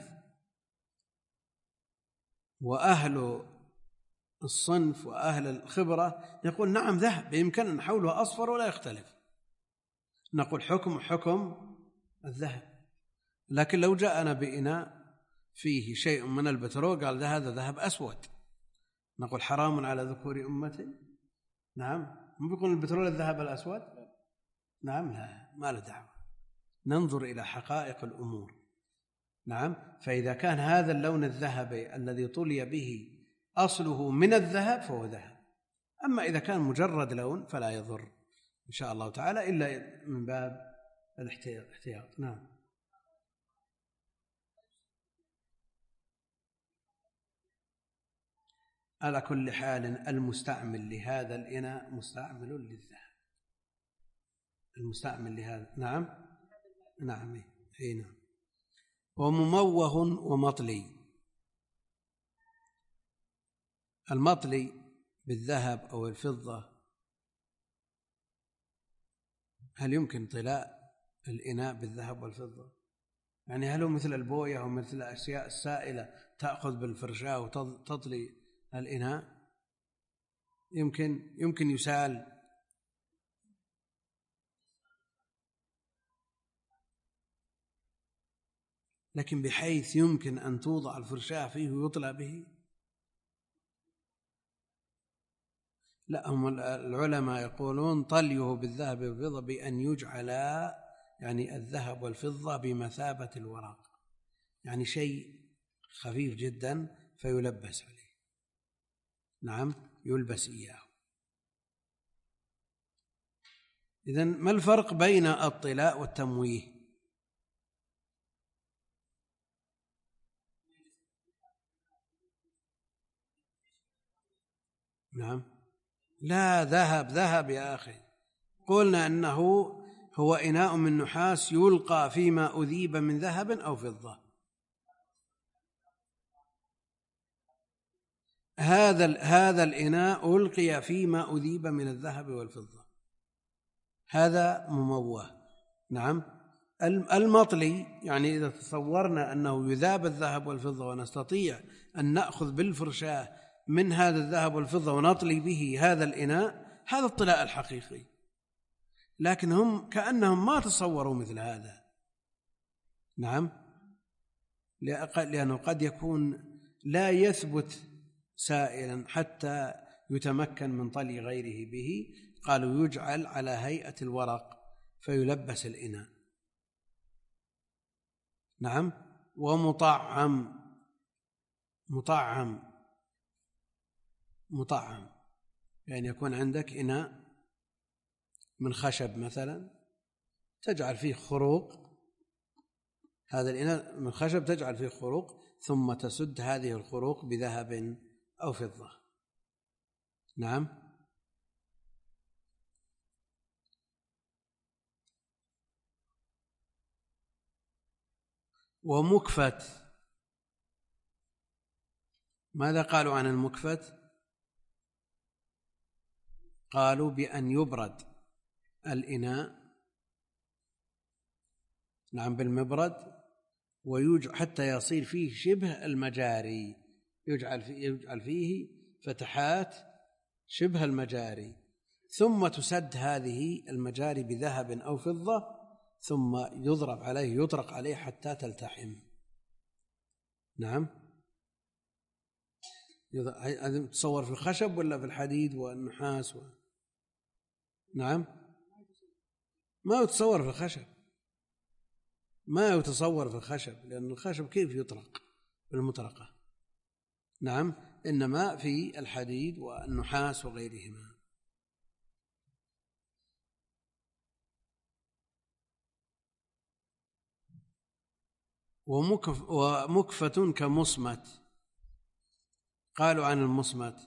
وأهل الصنف وأهل الخبرة يقول نعم ذهب بإمكان أن حوله أصفر ولا يختلف، نقول حكم حكم الذهب. لكن لو جاءنا بإناء فيه شيء من البترول قال هذا ذهب أسود، نقول حرام على ذكور أمتي نعم. هم بيقول البترول الذهب الأسود نعم، لا ما له دعوة، ننظر إلى حقائق الأمور نعم. فإذا كان هذا اللون الذهبي الذي طلي به أصله من الذهب فهو ذهب. أما إذا كان مجرد لون فلا يضر إن شاء الله تعالى إلا من باب الاحتياط نعم. على كل حال المستعمل لهذا الإناء مستعمل للذهب، المستعمل لهذا نعم نعم أي نعم. ومموه ومطلي، المطلي بالذهب أو الفضة هل يمكن طلاء الإناء بالذهب والفضة؟ يعني هل هو مثل البوية أو مثل الأشياء السائلة تأخذ بالفرشاة وتطلي الإناء؟ يمكن يمكن يسال. لكن بحيث يمكن أن توضع الفرشاة فيه ويطلى به؟ لا، هم العلماء يقولون طليه بالذهب والفضة بأن يجعل يعني الذهب والفضة بمثابة الورق، يعني شيء خفيف جدا فيلبس عليه. نعم، يلبس إياه. إذن ما الفرق بين الطلاء والتمويه؟ نعم، لا، ذهب ذهب يا أخي. قلنا أنه هو إناء من نحاس يلقى فيما أذيب من ذهب أو فضة. هذا هذا الإناء ألقي فيما أذيب من الذهب والفضة، هذا مموه. نعم. المطلي يعني إذا تصورنا أنه يذاب الذهب والفضة ونستطيع أن نأخذ بالفرشاة من هذا الذهب والفضة ونطلي به هذا الإناء، هذا الطلاء الحقيقي. لكن هم كأنهم ما تصوروا مثل هذا. نعم، لأنه قد يكون لا يثبت سائلا حتى يتمكن من طلي غيره به، قالوا يجعل على هيئة الورق فيلبس الإناء. نعم. ومطعم، مطعم مطعم يعني يكون عندك إناء من خشب مثلا، تجعل فيه خروق، هذا الإناء من خشب تجعل فيه خروق ثم تسد هذه الخروق بذهب أو فضة. نعم. ومكفت، ماذا قالوا عن المكفت؟ قالوا بأن يبرد الإناء، نعم، بالمبرد، ويجعل حتى يصير فيه شبه المجاري، يجعل فيه, يجعل فيه فتحات شبه المجاري، ثم تسد هذه المجاري بذهب أو فضة، ثم يضرب عليه يطرق عليه حتى تلتحم. نعم. هذا تصور في الخشب ولا في الحديد والنحاس و... نعم، ما يتصور في الخشب، ما يتصور في الخشب، لأن الخشب كيف يطرق بالمطرقة؟ نعم، إنما في الحديد والنحاس وغيرهما. ومكف ومكفة كمصمت. قالوا عن المصمت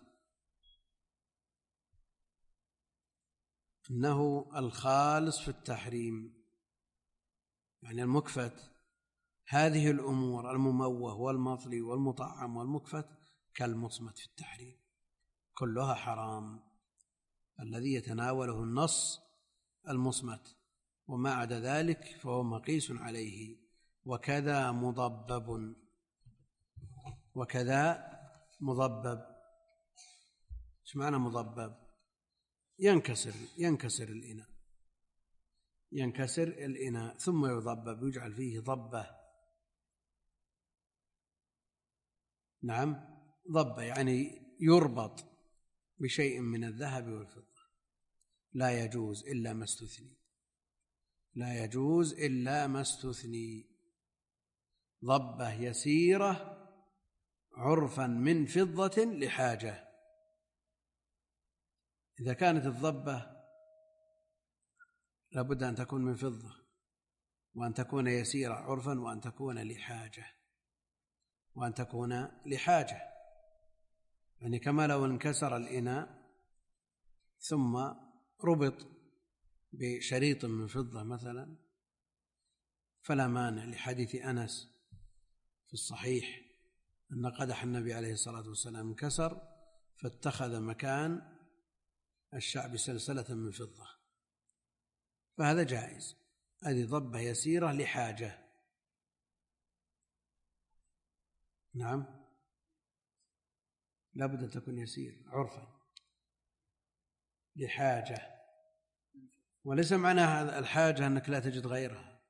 إنه الخالص في التحريم، يعني المكفت، هذه الأمور المموه والمطلي والمطعم والمكفت كالمصمت في التحريم، كلها حرام. الذي يتناوله النص المصمت، وما عدا ذلك فهو مقيس عليه. وكذا مضبب، وكذا مضبب. ايش معنى مضبب؟ ينكسر ينكسر الإناء، ينكسر الإناء ثم يضبب، يجعل فيه ضبة. نعم، ضبة يعني يربط بشيء من الذهب والفضة، لا يجوز إلا ما استثني، لا يجوز إلا ما استثني. ضبة يسيرة عرفا من فضة لحاجة. إذا كانت الضبة لابد أن تكون من فضة، وأن تكون يسيرة عرفا، وأن تكون لحاجة، وأن تكون لحاجة يعني كما لو انكسر الإناء ثم ربط بشريط من فضة مثلا، فلا مانع لحديث أنس في الصحيح أن قدح النبي عليه الصلاة والسلام انكسر فاتخذ مكان الشعب سلسلة من فضة، فهذا جائز. هذه ضبة يسيرة لحاجة. نعم، لا بد أن تكون يسير عرفا لحاجة، وليس معنى هذا الحاجة أنك لا تجد غيرها.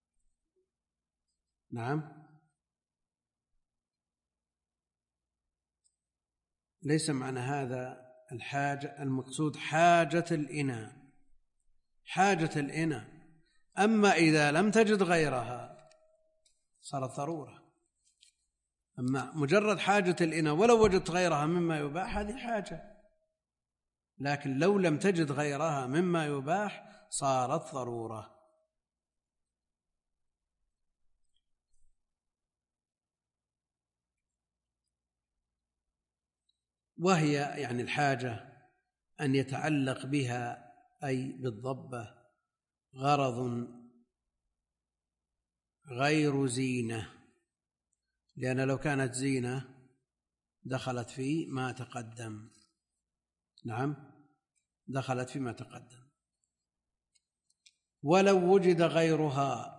نعم، ليس معنى هذا الحاجة المقصود حاجة الإناء، حاجة الإناء. أما إذا لم تجد غيرها صارت ضرورة. أما مجرد حاجة الإناء ولو وجدت غيرها مما يباح هذه حاجة، لكن لو لم تجد غيرها مما يباح صارت ضرورة. وهي يعني الحاجة أن يتعلق بها أي بالضبة غرض غير زينة، لأن لو كانت زينة دخلت في ما تقدم. نعم، دخلت فيما تقدم. ولو وجد غيرها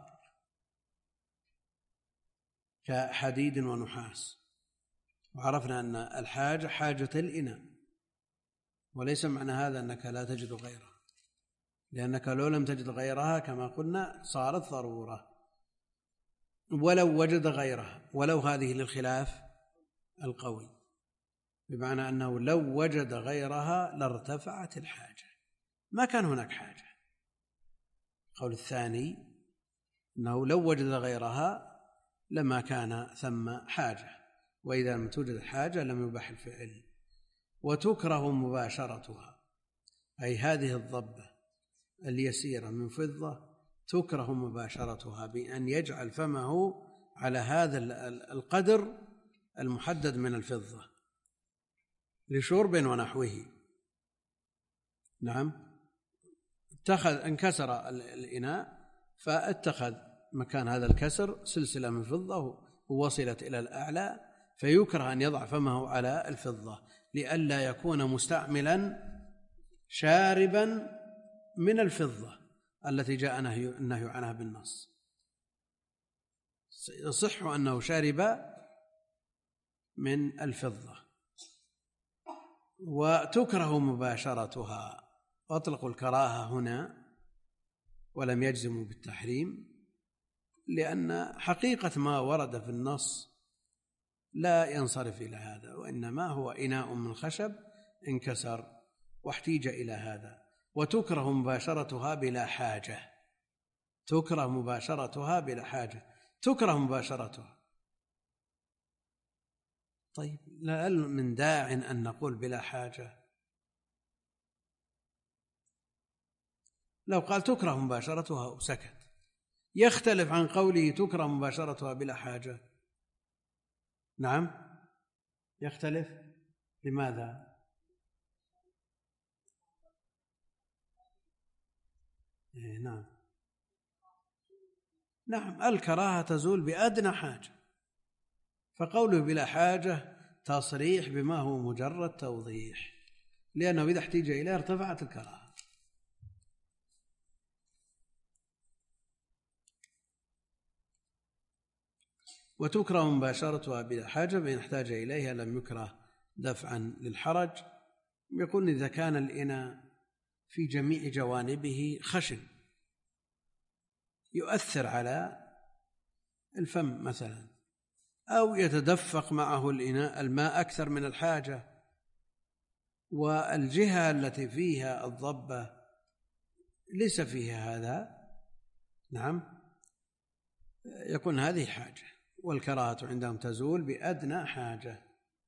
كحديد ونحاس، وعرفنا أن الحاجة حاجة الإناء، وليس معنى هذا أنك لا تجد غيرها، لأنك لو لم تجد غيرها كما قلنا صارت ضرورة. ولو وجد غيرها، ولو هذه للخلاف القوي، بمعنى أنه لو وجد غيرها لارتفعت الحاجة، ما كان هناك حاجة. القول الثاني أنه لو وجد غيرها لما كان ثم حاجة، وإذا لم توجد الحاجة لم يباح الفعل. وتكره مباشرتها، أي هذه الضبة اليسيرة من فضة تكره مباشرتها بأن يجعل فمه على هذا القدر المحدد من الفضة لشرب ونحوه. نعم، اتخذ انكسر الإناء فاتخذ مكان هذا الكسر سلسلة من فضة ووصلت إلى الأعلى، فيكره أن يضع فمه على الفضة لئلا يكون مستعملا شاربا من الفضة التي جاء النهي عنها بالنص. يصح أنه شارب من الفضة. وتكره مباشرتها، أطلقوا الكراهة هنا ولم يجزموا بالتحريم، لأن حقيقة ما ورد في النص لا ينصرف إلى هذا، وإنما هو إناء من خشب انكسر واحتيج إلى هذا. وتكره مباشرتها بلا حاجة، تكره مباشرتها بلا حاجة، تكره مباشرتها. طيب، لا من داع أن نقول بلا حاجة؟ لو قال تكره مباشرتها وسكت يختلف عن قوله تكره مباشرتها بلا حاجة. نعم، يختلف. لماذا؟ إيه نعم نعم الكراهة تزول بأدنى حاجة، فقوله بلا حاجة تصريح بما هو مجرد توضيح، لأنه إذا احتيج إليه ارتفعت الكراهة. وتكره مباشرتها بلا حاجة بإن احتاج إليها لم يكره دفعا للحرج. يقول إذا كان الإناء في جميع جوانبه خشن يؤثر على الفم مثلا، أو يتدفق معه الإناء الماء أكثر من الحاجة، والجهة التي فيها الضبة ليس فيها هذا، نعم، يكون هذه حاجة، والكراهة عندهم تزول بأدنى حاجة.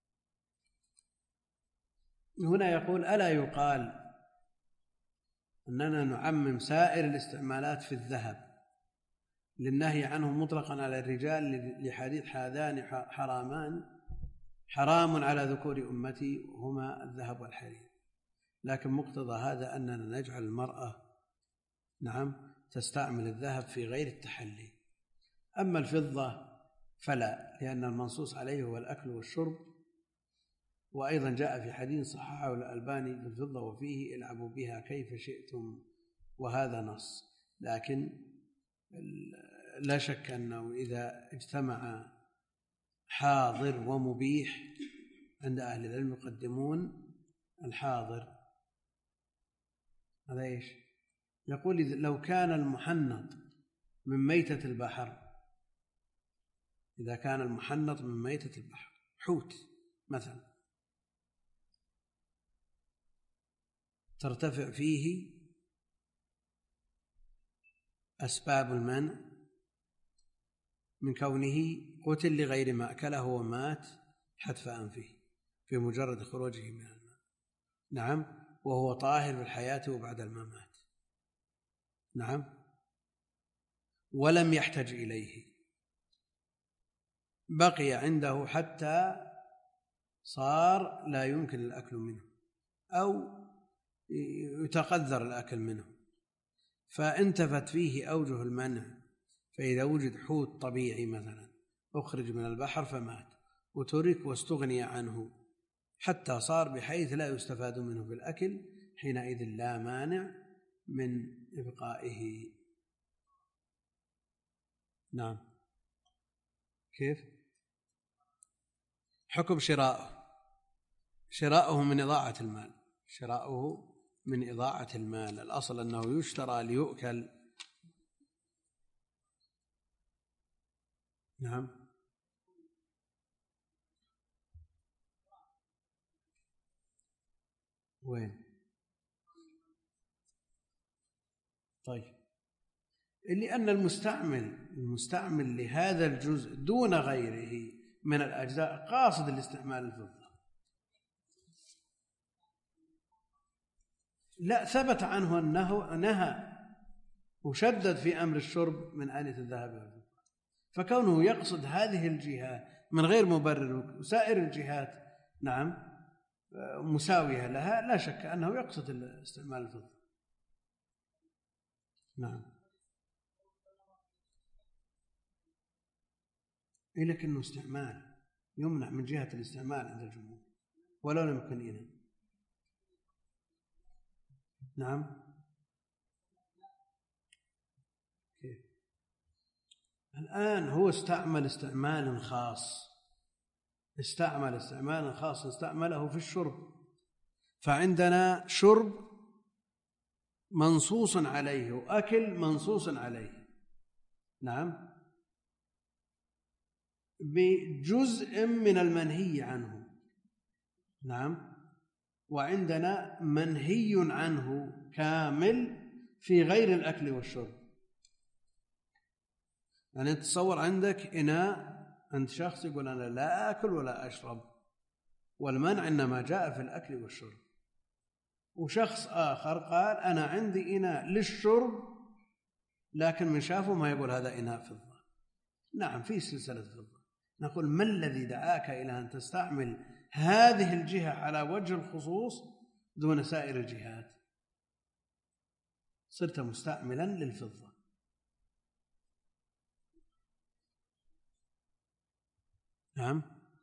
هنا يقول ألا يقال أننا نعمم سائر الاستعمالات في الذهب للنهي عنه مطلقا على الرجال لحديث هذان حرامان حرام على ذكور أمتي هما الذهب والحرير، لكن مقتضى هذا أننا نجعل المرأة نعم تستعمل الذهب في غير التحلي. أما الفضة فلا، لأن المنصوص عليه هو الأكل والشرب. وأيضا جاء في حديث صححه الألباني في الفضة وفيه العبوا بها كيف شئتم، وهذا نص. لكن لا شك أنه إذا اجتمع حاضر ومبيح عند أهل العلم يقدمون الحاضر. هذا إيش؟ يقول لو كان المحنط من ميتة البحر، إذا كان المحنط من ميتة البحر حوت مثلا، ترتفع فيه أسباب المنع من كونه قتل لغير ما أكله ومات حتف أنفه في مجرد خروجه من الماء. نعم. وهو طاهر في الحياة وبعد الممات. نعم. ولم يحتج إليه، بقي عنده حتى صار لا يمكن الأكل منه أو يتقذر الأكل منه، فانتفت فيه أوجه المنع. فإذا وجد حوت طبيعي مثلا أخرج من البحر فمات وترك واستغني عنه حتى صار بحيث لا يستفاد منه في الأكل، حينئذ لا مانع من إبقائه. نعم. كيف؟ حكم شراؤه شراؤه من إضاعة المال شراؤه من إضاعة المال. الأصل أنه يشترى ليؤكل. نعم. وين؟ طيب، لأن المستعمل المستعمل لهذا الجزء دون غيره من الأجزاء قاصد الاستعمال الفضة. لا، ثبت عنه أنه نهى وشدد في أمر الشرب من آنية الذهب والفضة، فكونه يقصد هذه الجهة من غير مبرر وسائر الجهات نعم مساوية لها، لا شك أنه يقصد استعمال الفضة. نعم. لكنه استعمال يمنع من جهة الاستعمال عند الجمهور ولو لم يكن إذن. نعم. كيف؟ الآن هو استعمل استعمال خاص استعمل استعمالا خاصا استعمله في الشرب، فعندنا شرب منصوص عليه وأكل منصوص عليه. نعم. بجزء من المنهي عنه. نعم. وعندنا منهي عنه كامل في غير الأكل والشرب. يعني تصور عندك إناء عند شخص يقول أنا لا أكل ولا أشرب، والمنع إنما جاء في الأكل والشرب، وشخص آخر قال أنا عندي إناء للشرب لكن من شافه ما يقول هذا إناء فضة. نعم، في سلسلة فضة. نقول ما الذي دعاك إلى أن تستعمل هذه الجهة على وجه الخصوص دون سائر الجهات؟ صرت مستعملا للفضة. نعم.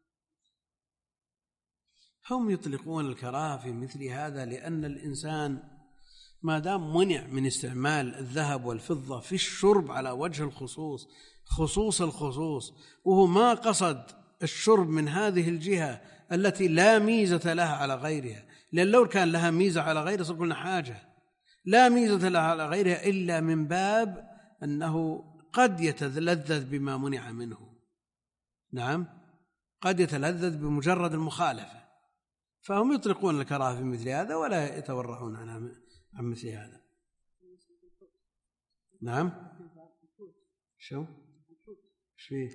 هم يطلقون الكراهة في مثل هذا لأن الإنسان ما دام منع من استعمال الذهب والفضة في الشرب على وجه الخصوص خصوص الخصوص، وهو ما قصد الشرب من هذه الجهة التي لا ميزة لها على غيرها، لأن لو كان لها ميزة على غيرها صرنا حاجة، لا ميزة لها على غيرها إلا من باب أنه قد يتلذذ بما منع منه. نعم، قد يتلذذ بمجرد المخالفة، فهم يطلقون الكراهة في مثل هذا ولا يتورعون عنها عن مثل هذا. نعم. شو شو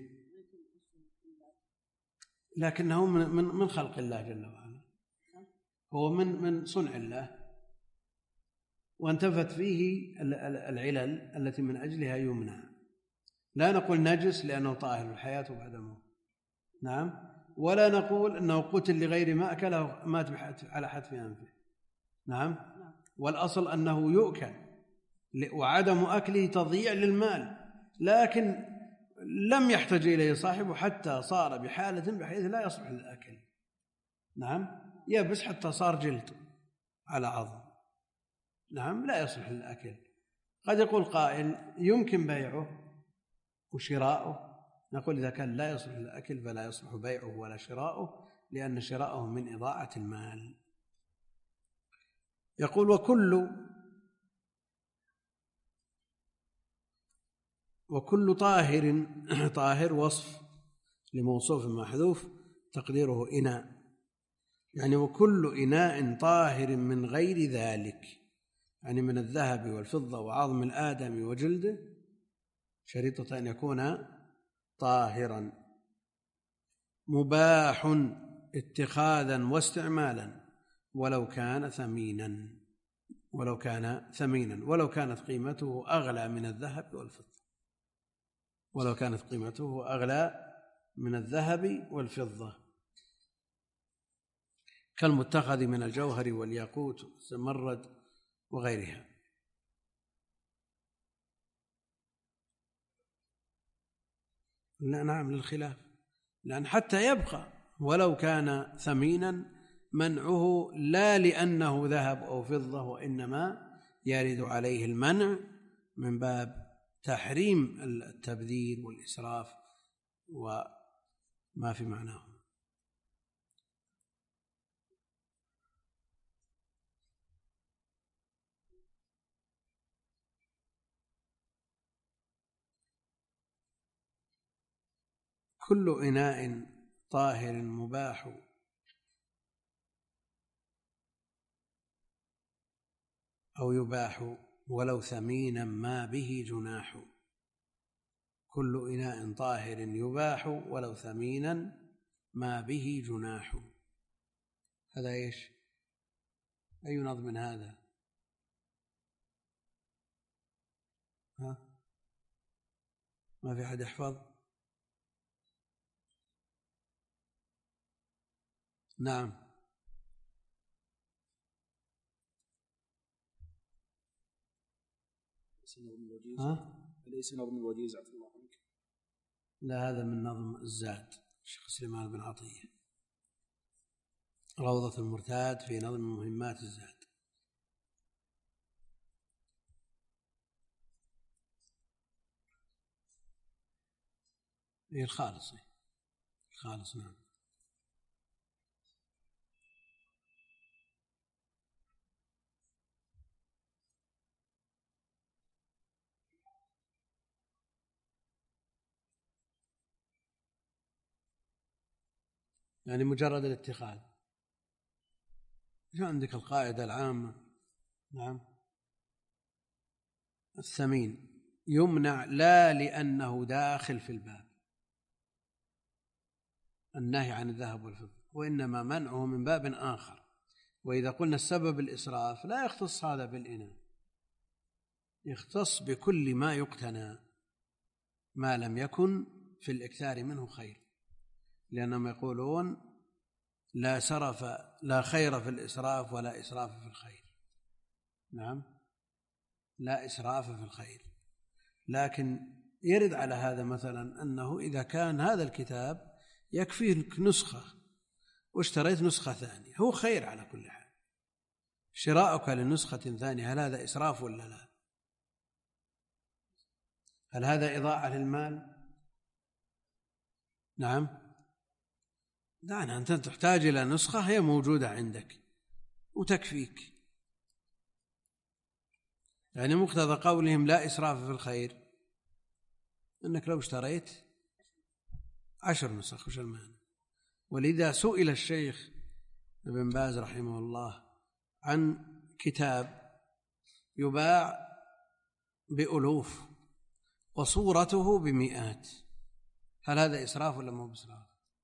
لكنه من من من خلق الله جل وعلا، هو من من صنع الله، وانتفت فيه العلل التي من أجلها يمنع. لا نقول نجس لأنه طاهر الحياة وبعد موت. نعم. ولا نقول أنه قتل لغير ما أكله مات على حتف أنفه. نعم. والأصل أنه يؤكل، وعدم أكله تضييع للمال، لكن لم يحتج إليه صاحبه حتى صار بحالة بحيث لا يصلح للأكل. نعم. يبس حتى صار جلد على عظم. نعم، لا يصلح للأكل. قد يقول قائل يمكن بيعه وشراؤه، نقول إذا كان لا يصلح للأكل فلا يصلح بيعه ولا شراؤه، لأن شراؤه من إضاعة المال. يقول وكل وكل طاهر طاهر وصف لموصوف محذوف تقديره إناء، يعني وكل إناء طاهر من غير ذلك، يعني من الذهب والفضة وعظم الآدم وجلده، شريطة أن يكون طاهرا مباح اتخاذا واستعمالا ولو كان ثمينا ولو كان ثمينا ولو كانت قيمته أغلى من الذهب والفضة ولو كانت قيمته أغلى من الذهب والفضة كالمتخذ من الجوهر والياقوت والزمرد وغيرها. لا نعم للخلاف، لأن حتى يبقى ولو كان ثمينا منعه لا لأنه ذهب أو فضة، وإنما يرد عليه المنع من باب تحريم التبذير والإسراف وما في معناه. كل إناء طاهر مباح أو يباح ولو ثمينا ما به جناح. كل إناء طاهر يباح ولو ثمينا ما به جناح. هذا إيش؟ أي نظم هذا؟ ها؟ ما في أحد يحفظ؟ نعم. ها؟ أليس نظم الوجيز عفى الله عنك؟ لا، هذا من نظم الزاد الشيخ سليمان بن عطية، روضة المرتاد في نظم مهمات الزاد. هي الخالص الخالص نعم. يعني مجرد الاتخاذ. شو عندك القاعدة العامة؟ نعم. الثمين يمنع لا لأنه داخل في الباب النهي عن الذهب والفضة، وإنما منعه من باب آخر. وإذا قلنا السبب الإسراف لا يختص هذا بالإناء، يختص بكل ما يقتنى ما لم يكن في الإكثار منه خير، لأنهم يقولون لا سرف لا خير في الإسراف ولا إسراف في الخير. نعم، لا إسراف في الخير. لكن يرد على هذا مثلا أنه إذا كان هذا الكتاب يكفيك نسخة واشتريت نسخة ثانية، هو خير على كل حال. شراءك لنسخة ثانية هل هذا إسراف ولا لا؟ هل هذا إضاعة للمال؟ نعم. لا، أنت تحتاج إلى نسخة هي موجودة عندك وتكفيك. يعني مقتضى قولهم لا إسراف في الخير أنك لو اشتريت عشر نسخ وش المانع؟ ولذا سئل الشيخ ابن باز رحمه الله عن كتاب يباع بألوف وصورته بمئات، هل هذا إسراف ولا مو بإسراف؟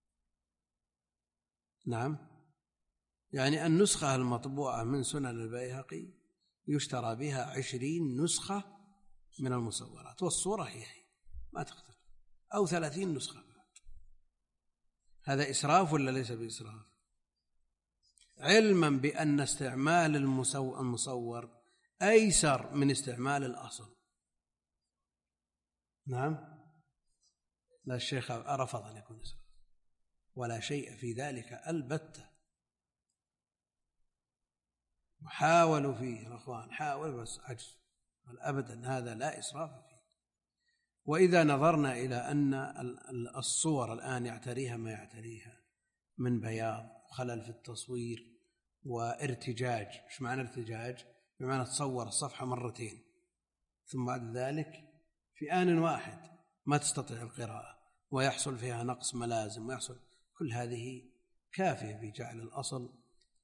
نعم. يعني النسخة المطبوعة من سنن البيهقي يشترى بها عشرين نسخة من المصورات والصورة هي هي ما تختلف، أو ثلاثين نسخة. هذا إسراف ولا ليس بإسراف؟ علما بأن استعمال المصور أيسر من استعمال الأصل. نعم. لا، الشيخ رفض أن يكون إسراف ولا شيء في ذلك البتة، وحاولوا فيه الأخوان، حاولوا بس عجز، أبدا هذا لا إسراف فيه. وإذا نظرنا إلى أن الصور الآن يعتريها ما يعتريها من بياض وخلل في التصوير وارتجاج. إيش معنى ارتجاج؟ بمعنى تصور الصفحة مرتين ثم بعد ذلك في آن واحد ما تستطيع القراءة ويحصل فيها نقص ملازم ويحصل كل هذه كافية في جعل الأصل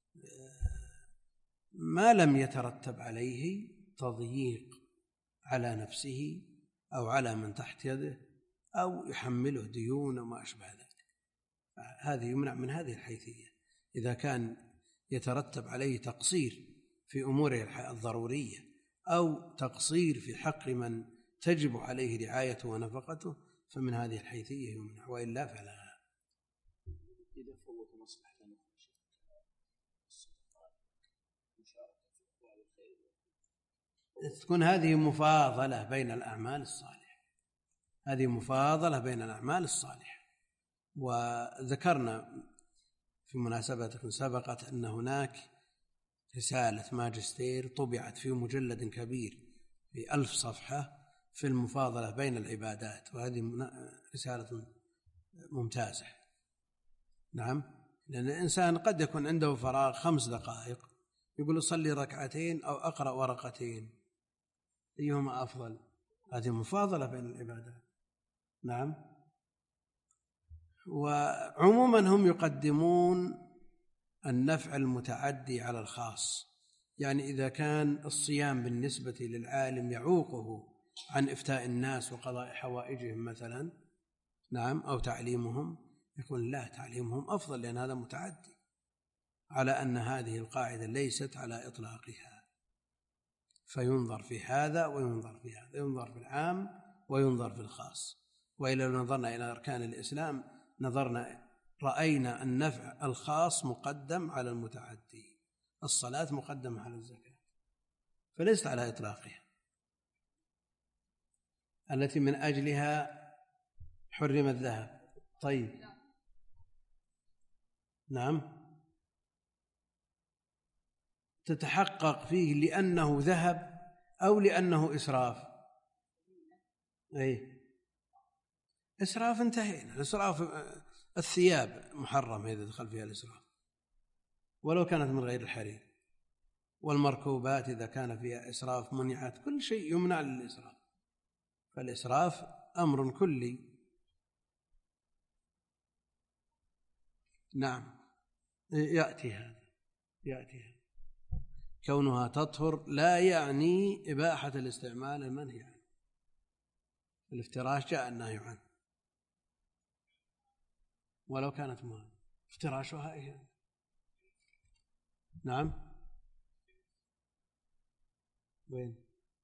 ما لم يترتب عليه تضييق على نفسه أو على من تحت يده أو يحمله ديون وما أشبه ذلك. هذه يمنع من هذه الحيثية. إذا كان يترتب عليه تقصير في أموره الضرورية أو تقصير في حق من تجب عليه رعايته ونفقته فمن هذه الحيثية يمنع، وإلا فلا. إذا فوت مصلحة تكون هذه مفاضلة بين الأعمال الصالحة، هذه مفاضلة بين الأعمال الصالحة. وذكرنا في مناسبة سبقت أن هناك رسالة ماجستير طبعت في مجلد كبير في ألف صفحة في المفاضلة بين العبادات، وهذه رسالة ممتازة. نعم، لأن الإنسان قد يكون عنده فراغ خمس دقائق يقول أصلي ركعتين أو أقرأ ورقتين، أيهما أفضل؟ هذه مفاضلة بين العبادات. نعم. وعموما هم يقدمون النفع المتعدي على الخاص، يعني إذا كان الصيام بالنسبة للعالم يعوقه عن إفتاء الناس وقضاء حوائجهم مثلا، نعم، أو تعليمهم، يقول لا، تعليمهم أفضل لأن هذا متعدي، على أن هذه القاعدة ليست على إطلاقها، فينظر في هذا وينظر في هذا، ينظر في العام وينظر في الخاص. وإلا لو نظرنا إلى أركان الإسلام نظرنا رأينا النفع الخاص مقدم على المتعدي، الصلاة مقدمة على الزكاة، فليست على إطلاقها التي من أجلها حرم الذهب. طيب، نعم، تتحقق فيه لأنه ذهب أو لأنه إسراف. أي إسراف انتهينا، الإسراف الثياب محرم إذا دخل فيها الإسراف ولو كانت من غير الحرير، والمركوبات إذا كان فيها إسراف منعت، كل شيء يمنع للإسراف، فالإسراف أمر كلي. نعم، يأتي هذا يأتي هذا كونها تطهر لا يعني إباحة الاستعمال المنهي عنه. الافتراش جاء النهي عنه ولو كانت مهمة، افتراشها إيه؟ نعم، وين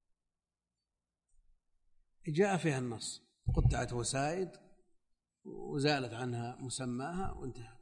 جاء فيها النص، قطعت وسائد وزالت عنها مسماها وانتهى.